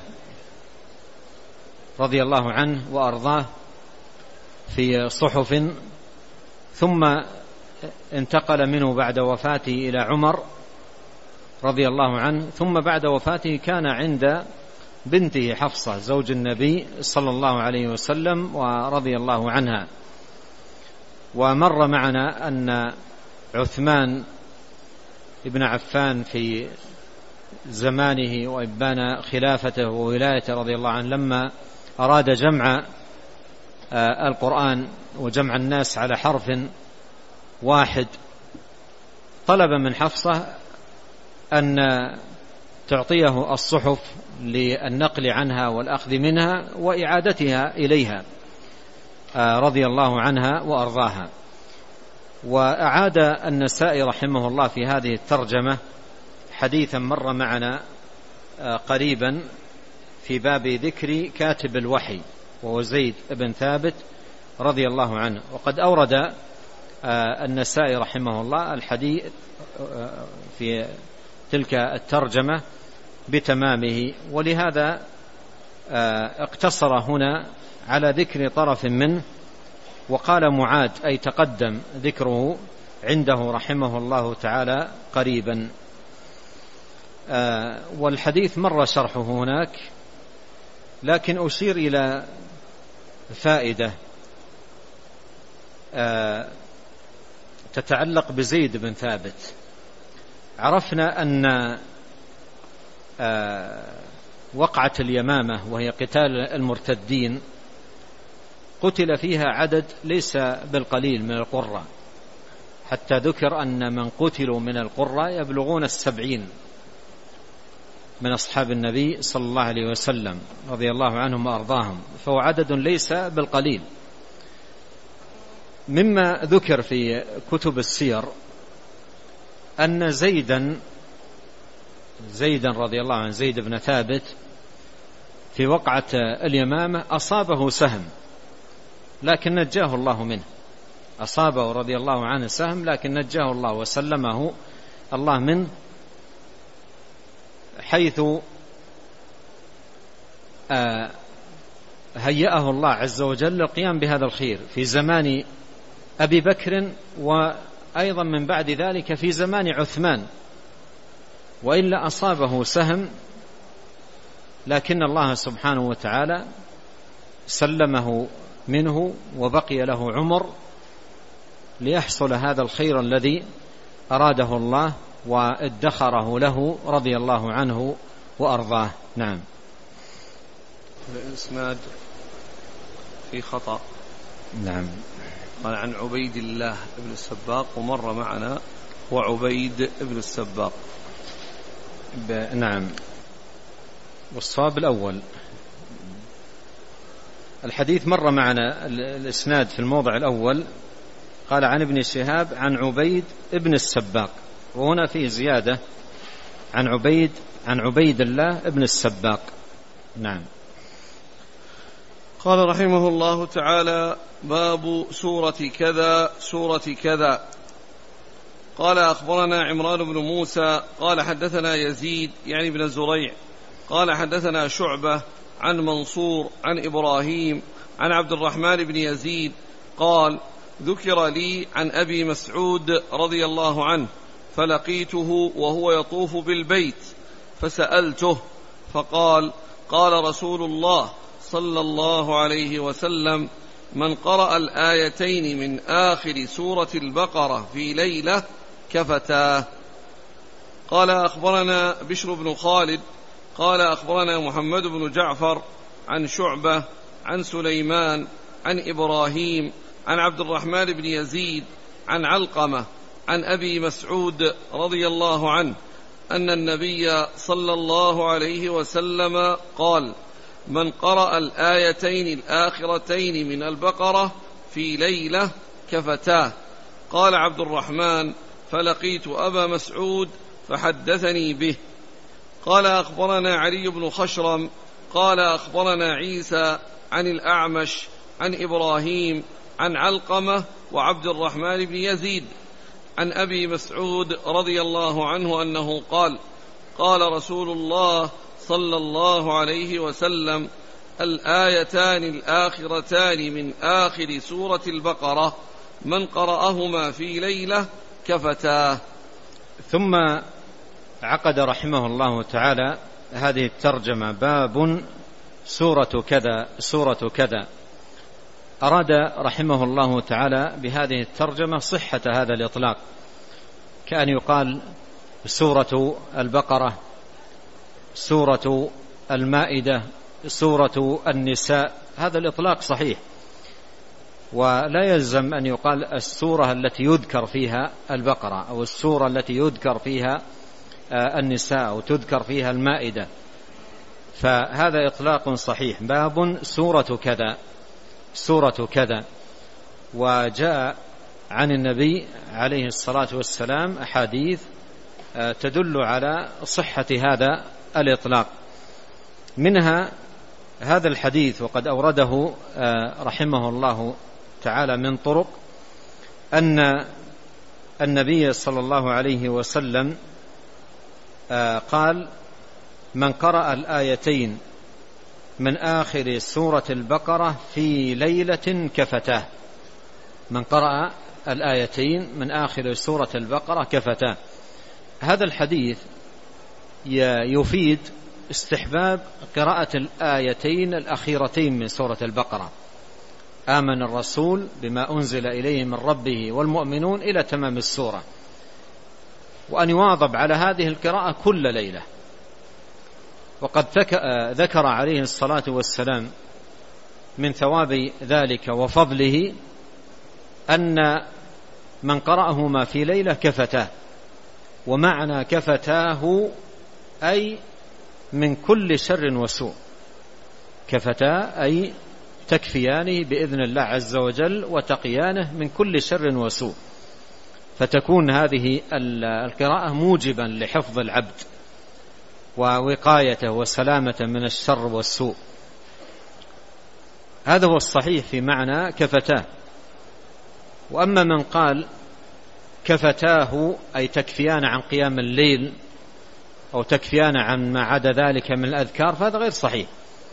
رضي الله عنه وأرضاه في صحف، ثم انتقل منه بعد وفاته إلى عمر رضي الله عنه، ثم بعد وفاته كان عند بنته حفصة زوج النبي صلى الله عليه وسلم ورضي الله عنها. ومر معنا أن عثمان ابن عفان في زمانه وإبان خلافته وولايته رضي الله عنه لما أراد جمع القرآن وجمع الناس على حرف واحد طلب من حفصة أن تعطيه الصحف للنقل عنها والأخذ منها وإعادتها إليها رضي الله عنها وأرضاها. وأعاد النسائي رحمه الله في هذه الترجمة حديثا مر معنا قريبا في باب ذكر كاتب الوحي وهو زيد بن ثابت رضي الله عنه. وقد أورد النسائي رحمه الله الحديث في تلك الترجمة بتمامه، ولهذا اقتصر هنا على ذكر طرف منه، وقال معاد أي تقدم ذكره عنده رحمه الله تعالى قريبا. والحديث مر شرحه هناك، لكن أشير إلى فائدة تتعلق بزيد بن ثابت. عرفنا أن وقعة اليمامة وهي قتال المرتدين قتل فيها عدد ليس بالقليل من القرى، حتى ذكر أن من قتلوا من القرى يبلغون السبعين من أصحاب النبي صلى الله عليه وسلم رضي الله عنهم وأرضاهم، فهو عدد ليس بالقليل. مما ذكر في كتب السير أن زيدا زيدا رضي الله عنه زيد بن ثابت في وقعة اليمامة أصابه سهم لكن نجاه الله منه، أصابه رضي الله عنه سهم لكن نجاه الله وسلمه الله منه، حيث هيأه الله عز وجل للقيام بهذا الخير في زمان أبي بكر، وأيضا من بعد ذلك في زمان عثمان، وإلا أصابه سهم لكن الله سبحانه وتعالى سلمه منه وبقي له عمر ليحصل هذا الخير الذي أراده الله وادخره له رضي الله عنه وأرضاه. نعم. الإسناد في خطأ. نعم. قال عن عبيد الله بن السباق ومر معنا وعبيد بن السباق. نعم. والصواب الأول. الحديث مر معنا الإسناد في الموضع الأول قال عن ابن شهاب عن عبيد ابن السباق، وهنا فيه زيادة عن عبيد عن عبيد الله ابن السباق. نعم. قال رحمه الله تعالى: باب سورة كذا سورة كذا. قال أخبرنا عمران بن موسى قال حدثنا يزيد يعني بن زريع قال حدثنا شعبة عن منصور عن إبراهيم عن عبد الرحمن بن يزيد قال: ذكر لي عن أبي مسعود رضي الله عنه فلقيته وهو يطوف بالبيت فسألته فقال: قال رسول الله صلى الله عليه وسلم: من قرأ الآيتين من آخر سورة البقرة في ليلة كفتاه. قال أخبرنا بشر بن خالد قال أخبرنا محمد بن جعفر عن شعبة عن سليمان عن إبراهيم عن عبد الرحمن بن يزيد عن علقمة عن أبي مسعود رضي الله عنه أن النبي صلى الله عليه وسلم قال: من قرأ الآيتين الآخرتين من البقرة في ليلة كفتاه. قال عبد الرحمن: فلقيت أبا مسعود فحدثني به. قال أخبرنا علي بن خشرم قال أخبرنا عيسى عن الأعمش عن إبراهيم عن علقمة وعبد الرحمن بن يزيد عن أبي مسعود رضي الله عنه أنه قال: قال رسول الله صلى الله عليه وسلم: الآيتان الآخرتان من آخر سورة البقرة من قرأهما في ليلة كفتاه. ثم عقد رحمه الله تعالى هذه الترجمة: باب سورة كذا سورة كذا. أراد رحمه الله تعالى بهذه الترجمة صحة هذا الإطلاق، كأن يقال سورة البقرة، سورة المائدة، سورة النساء، هذا الإطلاق صحيح، ولا يلزم أن يقال السورة التي يذكر فيها البقرة أو السورة التي يذكر فيها النساء أو تذكر فيها المائدة، فهذا إطلاق صحيح. باب سورة كذا، سورة كذا. وجاء عن النبي عليه الصلاة والسلام أحاديث تدل على صحة هذا الإطلاق، منها هذا الحديث وقد أورده رحمه الله تعالى من طرق، أن النبي صلى الله عليه وسلم قال: من قرأ الآيتين من آخر سورة البقرة في ليلة كفتاه. من قرأ الآيتين من آخر سورة البقرة كفتاه. هذا الحديث يفيد استحباب قراءة الآيتين الأخيرتين من سورة البقرة، آمن الرسول بما أنزل إليه من ربه والمؤمنون إلى تمام السورة، وأن يواظب على هذه القراءة كل ليلة. وقد ذكر عليه الصلاة والسلام من ثواب ذلك وفضله أن من قرأهما في ليلة كفتاه، ومعنى كفتاه أي من كل شر وسوء، كفتاه أي تكفيانه بإذن الله عز وجل وتقيانه من كل شر وسوء، فتكون هذه القراءة موجبا لحفظ العبد ووقايته وسلامة من الشر والسوء. هذا هو الصحيح في معنى كفتاه. وأما من قال كفتاه أي تكفيان عن قيام الليل أو تكفيان عن ما عدا ذلك من الأذكار، فهذا غير صحيح،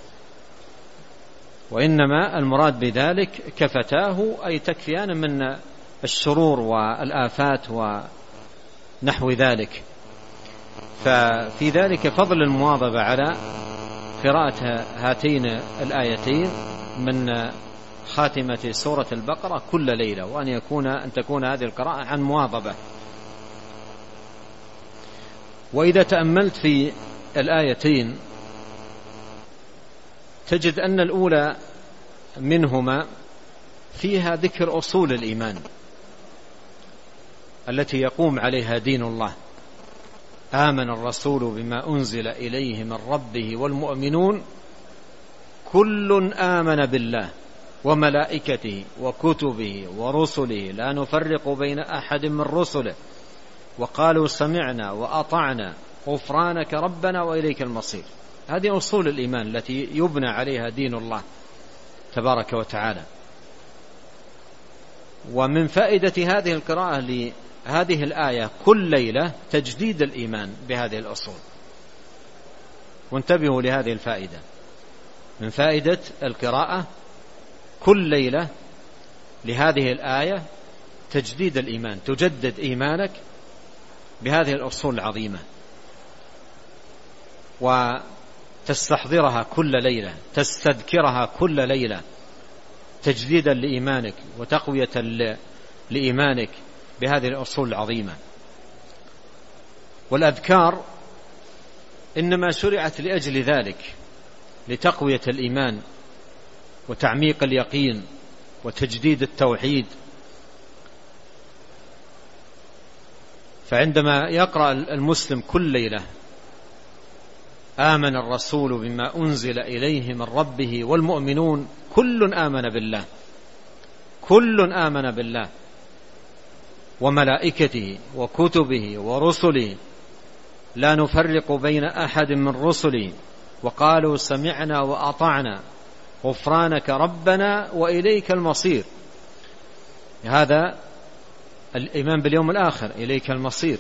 وإنما المراد بذلك كفتاه أي تكفيان من الشرور والآفات ونحو ذلك. ففي ذلك فضل المواظبة على قراءة هاتين الآيتين من خاتمة سورة البقرة كل ليلة، وأن يكون أن تكون هذه القراءة عن مواظبة. وإذا تأملت في الآيتين تجد أن الأولى منهما فيها ذكر أصول الإيمان التي يقوم عليها دين الله. آمن الرسول بما أنزل إليه من ربه والمؤمنون كل آمن بالله وملائكته وكتبه ورسله لا نفرق بين أحد من رسله وقالوا سمعنا وأطعنا غفرانك ربنا وإليك المصير. هذه أصول الإيمان التي يبنى عليها دين الله تبارك وتعالى. ومن فائدة هذه القراءة لهذه الآية كل ليلة تجديد الإيمان بهذه الأصول. وانتبهوا لهذه الفائدة، من فائدة القراءة كل ليلة لهذه الآية تجديد الإيمان، تجدد إيمانك بهذه الأصول العظيمة وتستحضرها كل ليلة، تستذكرها كل ليلة تجديدا لإيمانك وتقوية لإيمانك بهذه الأصول العظيمة. والأذكار إنما شرعت لأجل ذلك، لتقوية الإيمان وتعميق اليقين وتجديد التوحيد. فعندما يقرأ المسلم كل ليلة آمن الرسول بما أنزل إليه من ربه والمؤمنون كل آمن بالله، كل آمن بالله وملائكته وكتبه ورسله لا نفرق بين أحد من رسله وقالوا سمعنا وأطعنا غفرانك ربنا وإليك المصير. هذا الإيمان باليوم الآخر، إليك المصير،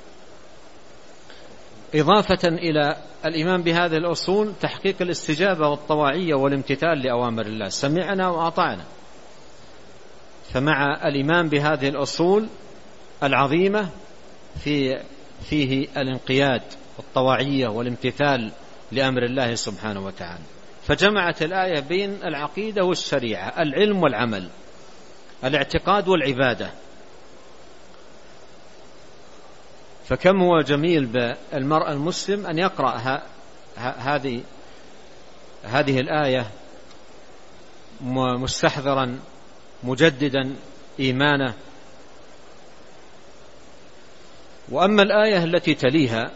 إضافة إلى الإيمان بهذه الأصول تحقيق الاستجابة والطواعية والامتثال لأوامر الله، سمعنا وأطعنا. فمع الإيمان بهذه الأصول العظيمة في فيه الانقياد والطواعية والامتثال لأمر الله سبحانه وتعالى، فجمعت الآية بين العقيدة والشريعة، العلم والعمل، الاعتقاد والعبادة. فكم هو جميل بالمرء المسلم أن يقرأ هذه هذه الآية مستحضرا مجددا إيمانه. وأما الآية التي تليها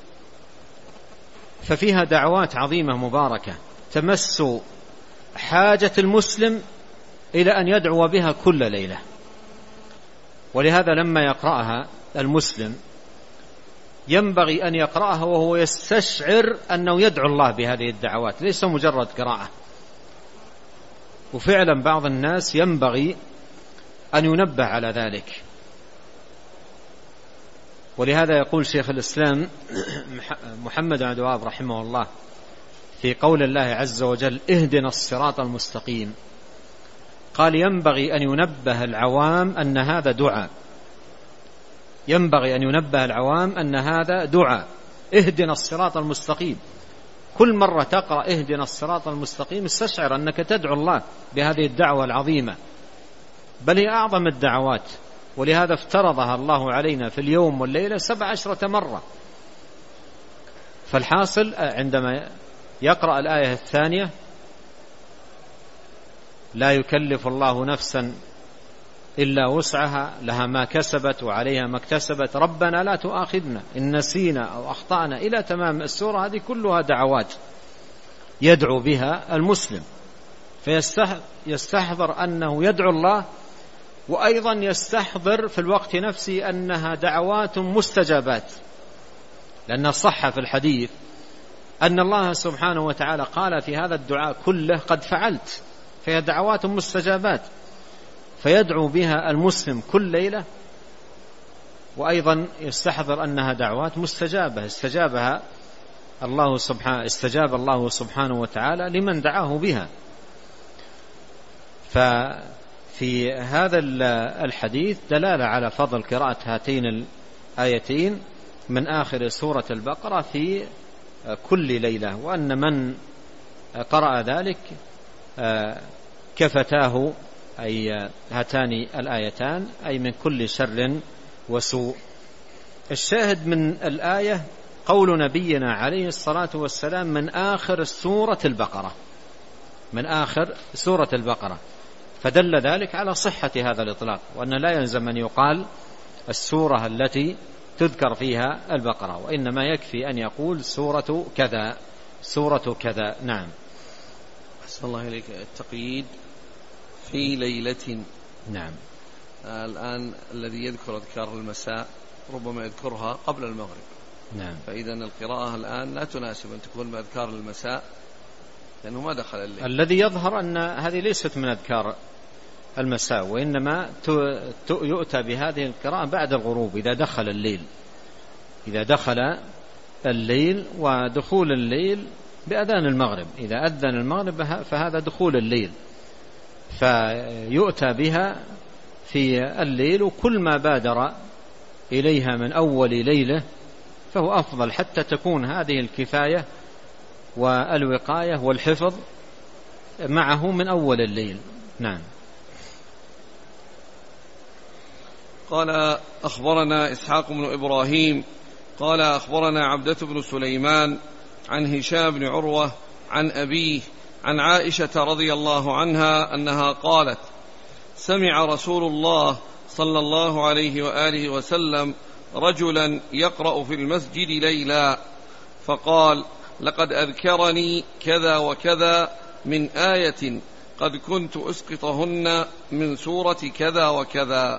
ففيها دعوات عظيمة مباركة تمس حاجة المسلم إلى أن يدعو بها كل ليلة. ولهذا لما يقرأها المسلم ينبغي أن يقرأها وهو يستشعر أنه يدعو الله بهذه الدعوات، ليس مجرد قراءة. وفعلا بعض الناس ينبغي أن ينبه على ذلك. ولهذا يقول شيخ الإسلام محمد بن عبد الوهاب رحمه الله في قول الله عز وجل اهدنا الصراط المستقيم، قال ينبغي أن ينبه العوام أن هذا دعاء، ينبغي أن ينبه العوام أن هذا دعاء، اهدنا الصراط المستقيم. كل مرة تقرأ اهدنا الصراط المستقيم استشعر أنك تدعو الله بهذه الدعوة العظيمة، بل هي أعظم الدعوات، ولهذا افترضها الله علينا في اليوم والليلة سبع عشرة مرة. فالحاصل عندما يقرأ الآية الثانية لا يكلف الله نفسا إلا وسعها لها ما كسبت وعليها ما اكتسبت ربنا لا تؤاخذنا إن نسينا أو أخطأنا إلى تمام السورة. هذه كلها دعوات يدعو بها المسلم، فيستحضر أنه يدعو الله، وأيضا يستحضر في الوقت نفسه أنها دعوات مستجابات، لأن صح في الحديث أن الله سبحانه وتعالى قال في هذا الدعاء كله قد فعلت، فهي دعوات مستجابات فيدعو بها المسلم كل ليلة، وأيضا يستحضر أنها دعوات مستجابة استجابها الله سبحانه استجاب الله سبحانه وتعالى لمن دعاه بها. ففي هذا الحديث دلالة على فضل قراءة هاتين الآيتين من آخر سورة البقرة في كل ليلة، وأن من قرأ ذلك كفتاه أي هاتان الآيتان أي من كل شر وسوء. الشاهد من الآية قول نبينا عليه الصلاة والسلام من آخر سورة البقرة، من آخر سورة البقرة، فدل ذلك على صحة هذا الإطلاق، وأن لا يلزم أن يقال السورة التي تذكر فيها البقرة، وإنما يكفي أن يقول سورة كذا سورة كذا. نعم. أحسن الله إليك. التقييد في ليلة. نعم. آه الآن الذي يذكر أذكار المساء ربما يذكرها قبل المغرب. نعم. فإذا القراءة الآن لا تناسب أن تكون بأذكار المساء لأنه ما دخل الليل. الذي يظهر أن هذه ليست من أذكار المساء، وإنما يؤتى بهذه القراءة بعد الغروب إذا دخل الليل، إذا دخل الليل، ودخول الليل بأذان المغرب، إذا أذن المغرب فهذا دخول الليل، فيؤتى بها في الليل، وكل ما بادر إليها من أول ليلة فهو أفضل حتى تكون هذه الكفاية والوقاية والحفظ معه من أول الليل. نعم. قال أخبرنا إسحاق بن إبراهيم قال أخبرنا عبدة بن سليمان عن هشام بن عروة عن أبيه عن عائشة رضي الله عنها أنها قالت سمع رسول الله صلى الله عليه وآله وسلم رجلا يقرأ في المسجد ليلا فقال لقد أذكرني كذا وكذا من آية قد كنت أسقطهن من سورة كذا وكذا.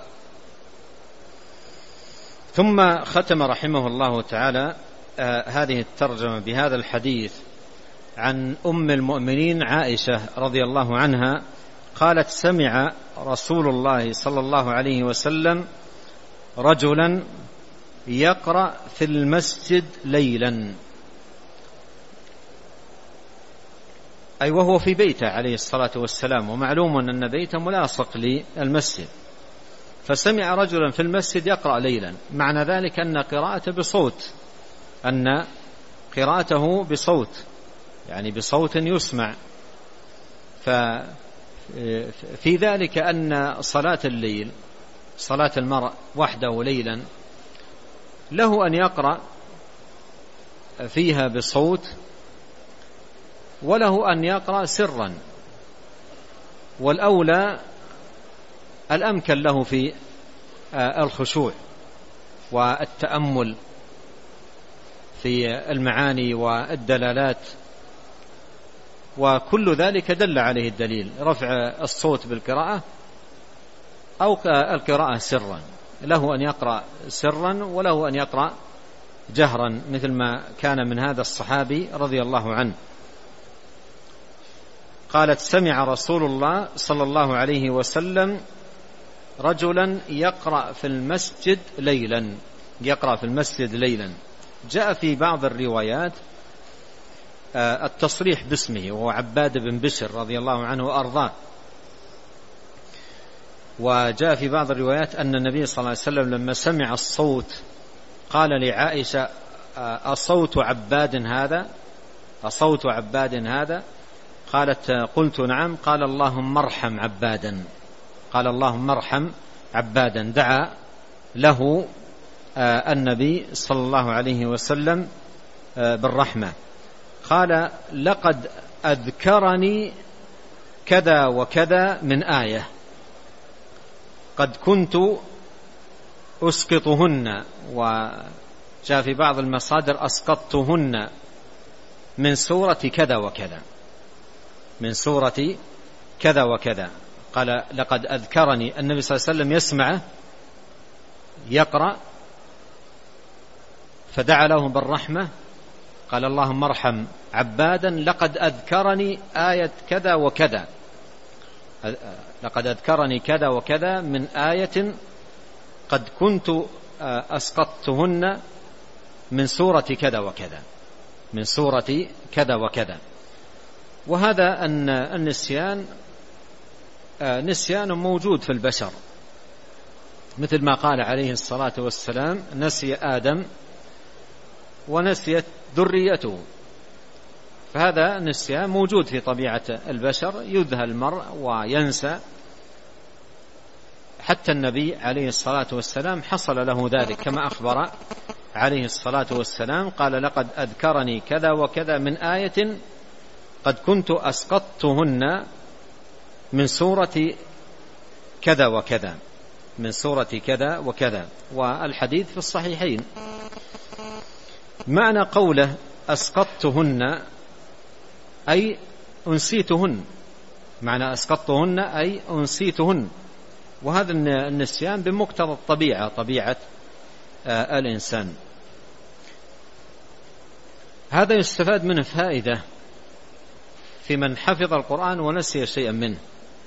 ثم ختم رحمه الله تعالى آه هذه الترجمة بهذا الحديث عن أم المؤمنين عائشة رضي الله عنها قالت سمع رسول الله صلى الله عليه وسلم رجلا يقرأ في المسجد ليلا، أي وهو في بيته عليه الصلاة والسلام، ومعلوم أن بيته ملاصق للمسجد، فسمع رجلا في المسجد يقرأ ليلا، معنى ذلك أن قراءته بصوت، أن قراءته بصوت يعني بصوت يسمع ففي ذلك أن صلاة الليل، صلاة المرء وحده ليلا، له أن يقرأ فيها بصوت وله أن يقرأ سرا، والأولى الأمكن له في الخشوع والتأمل في المعاني والدلالات، وكل ذلك دل عليه الدليل، رفع الصوت بالقراءة أو القراءة سرا، له أن يقرأ سرا وله أن يقرأ جهرا، مثل ما كان من هذا الصحابي رضي الله عنه. قالت: سمع رسول الله صلى الله عليه وسلم رجلا يقرأ في المسجد ليلا، يقرأ في المسجد ليلا. جاء في بعض الروايات التصريح باسمه، وهو عباد بن بشر رضي الله عنه وأرضاه. وجاء في بعض الروايات أن النبي صلى الله عليه وسلم لما سمع الصوت قال لعائشة: أصوت عباد هذا؟ أصوت عباد هذا؟ قالت: قلت نعم. قال: اللهم ارحم عبادا، قال: اللهم ارحم عبادا. دعا له النبي صلى الله عليه وسلم بالرحمة. قال: لقد أذكرني كذا وكذا من آية قد كنت أسقطهن، وجاء في بعض المصادر أسقطتهن، من سورة كذا وكذا، من سورة كذا وكذا. قال: لقد أذكرني. النبي صلى الله عليه وسلم يسمعه يقرأ، فدعا له بالرحمة، قال: اللهم ارحم عبادا، لقد أذكرني آية كذا وكذا، لقد أذكرني كذا وكذا من آية قد كنت أسقطتهن من سورة كذا وكذا، من سورة كذا وكذا. وهذا أن النسيان نسيان موجود في البشر، مثل ما قال عليه الصلاة والسلام: نسي آدم ونسيت ذريته. فهذا نسيان موجود في طبيعة البشر، يذهل المرء وينسى. حتى النبي عليه الصلاة والسلام حصل له ذلك، كما أخبر عليه الصلاة والسلام قال: لقد أذكرني كذا وكذا من آية قد كنت أسقطتهن من سورة كذا وكذا، من سورة كذا وكذا. والحديث في الصحيحين. معنى قوله أسقطتهن أي أنسيتهن، معنى أسقطتهن أي أنسيتهن. وهذا النسيان بمقتضى الطبيعة، طبيعة آه الإنسان. هذا يستفاد منه فائدة في من حفظ القرآن ونسي شيئا منه،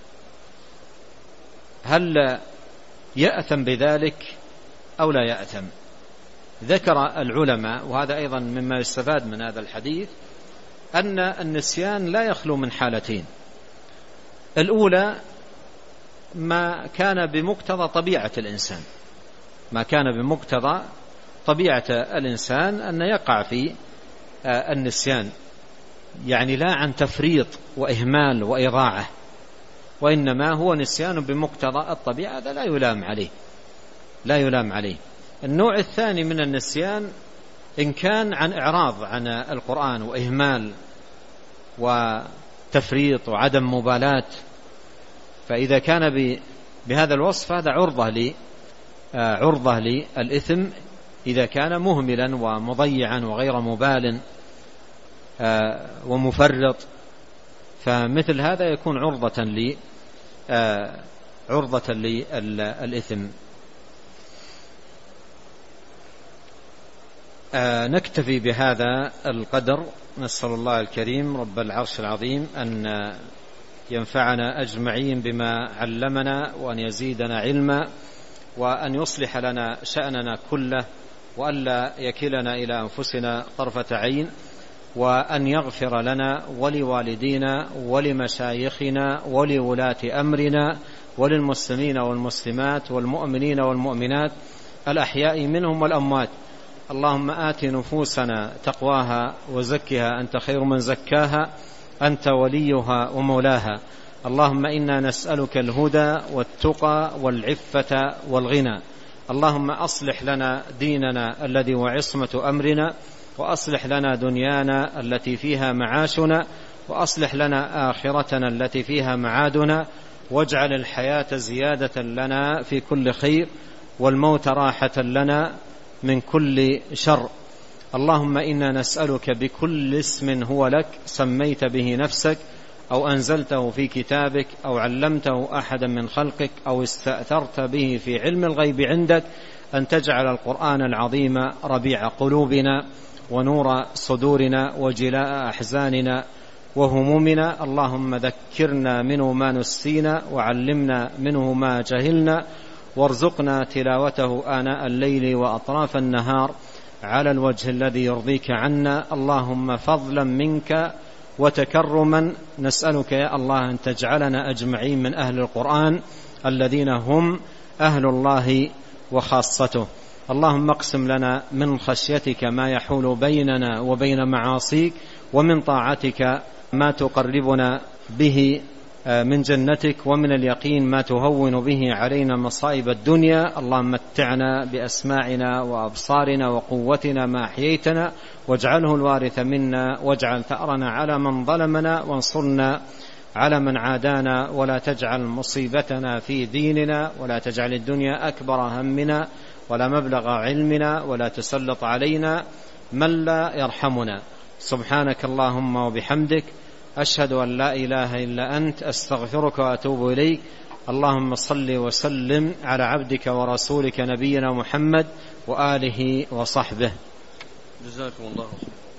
هل يأثم بذلك أو لا يأثم؟ ذكر العلماء، وهذا أيضا مما يستفاد من هذا الحديث، أن النسيان لا يخلو من حالتين. الأولى ما كان بمقتضى طبيعة الإنسان، ما كان بمقتضى طبيعة الإنسان أن يقع في النسيان، يعني لا عن تفريط وإهمال وإضاعة، وإنما هو نسيان بمقتضى الطبيعة، هذا لا يلام عليه، لا يلام عليه. النوع الثاني من النسيان إن كان عن إعراض عن القرآن وإهمال وتفريط وعدم مبالاة، فإذا كان بهذا الوصف هذا عرضة لي عرضة للإثم إذا كان مهملا ومضيعا وغير مبال ومفرط، فمثل هذا يكون عرضة لي عرضة للإثم. نكتفي بهذا القدر، نسأل الله الكريم رب العرش العظيم أن ينفعنا أجمعين بما علمنا، وأن يزيدنا علما، وأن يصلح لنا شأننا كله، وأن لا يكلنا إلى أنفسنا طرفة عين، وأن يغفر لنا ولوالدينا ولمشايخنا ولولاة أمرنا وللمسلمين والمسلمات والمؤمنين والمؤمنات الأحياء منهم والأموات. اللهم آت نفوسنا تقواها وزكها أنت خير من زكاها، أنت وليها ومولاها. اللهم إنا نسألك الهدى والتقى والعفة والغنى. اللهم أصلح لنا ديننا الذي هو عصمة أمرنا، وأصلح لنا دنيانا التي فيها معاشنا، وأصلح لنا آخرتنا التي فيها معادنا، واجعل الحياة زيادة لنا في كل خير، والموت راحة لنا من كل شر. اللهم إنا نسألك بكل اسم هو لك سميت به نفسك أو أنزلته في كتابك أو علمته أحدا من خلقك أو استأثرت به في علم الغيب عندك أن تجعل القرآن العظيم ربيع قلوبنا ونور صدورنا وجلاء أحزاننا وهمومنا. اللهم ذكرنا منه ما نسينا وعلمنا منه ما جهلنا، وارزقنا تلاوته آناء الليل وأطراف النهار على الوجه الذي يرضيك عنا. اللهم فضلا منك وتكرما نسألك يا الله أن تجعلنا أجمعين من أهل القرآن الذين هم أهل الله وخاصته. اللهم اقسم لنا من خشيتك ما يحول بيننا وبين معاصيك، ومن طاعتك ما تقربنا به من جنتك، ومن اليقين ما تهون به علينا مصائب الدنيا. اللهم متعنا بأسماعنا وأبصارنا وقوتنا ما أحييتنا، واجعله الوارث منا، واجعل ثأرنا على من ظلمنا، وانصرنا على من عادانا، ولا تجعل مصيبتنا في ديننا، ولا تجعل الدنيا أكبر همنا ولا مبلغ علمنا، ولا تسلط علينا من لا يرحمنا. سبحانك اللهم وبحمدك، أشهد أن لا إله إلا أنت، أستغفرك وأتوب إليك. اللهم صل وسلم على عبدك ورسولك نبينا محمد وآله وصحبه. جزاكم الله خيرا.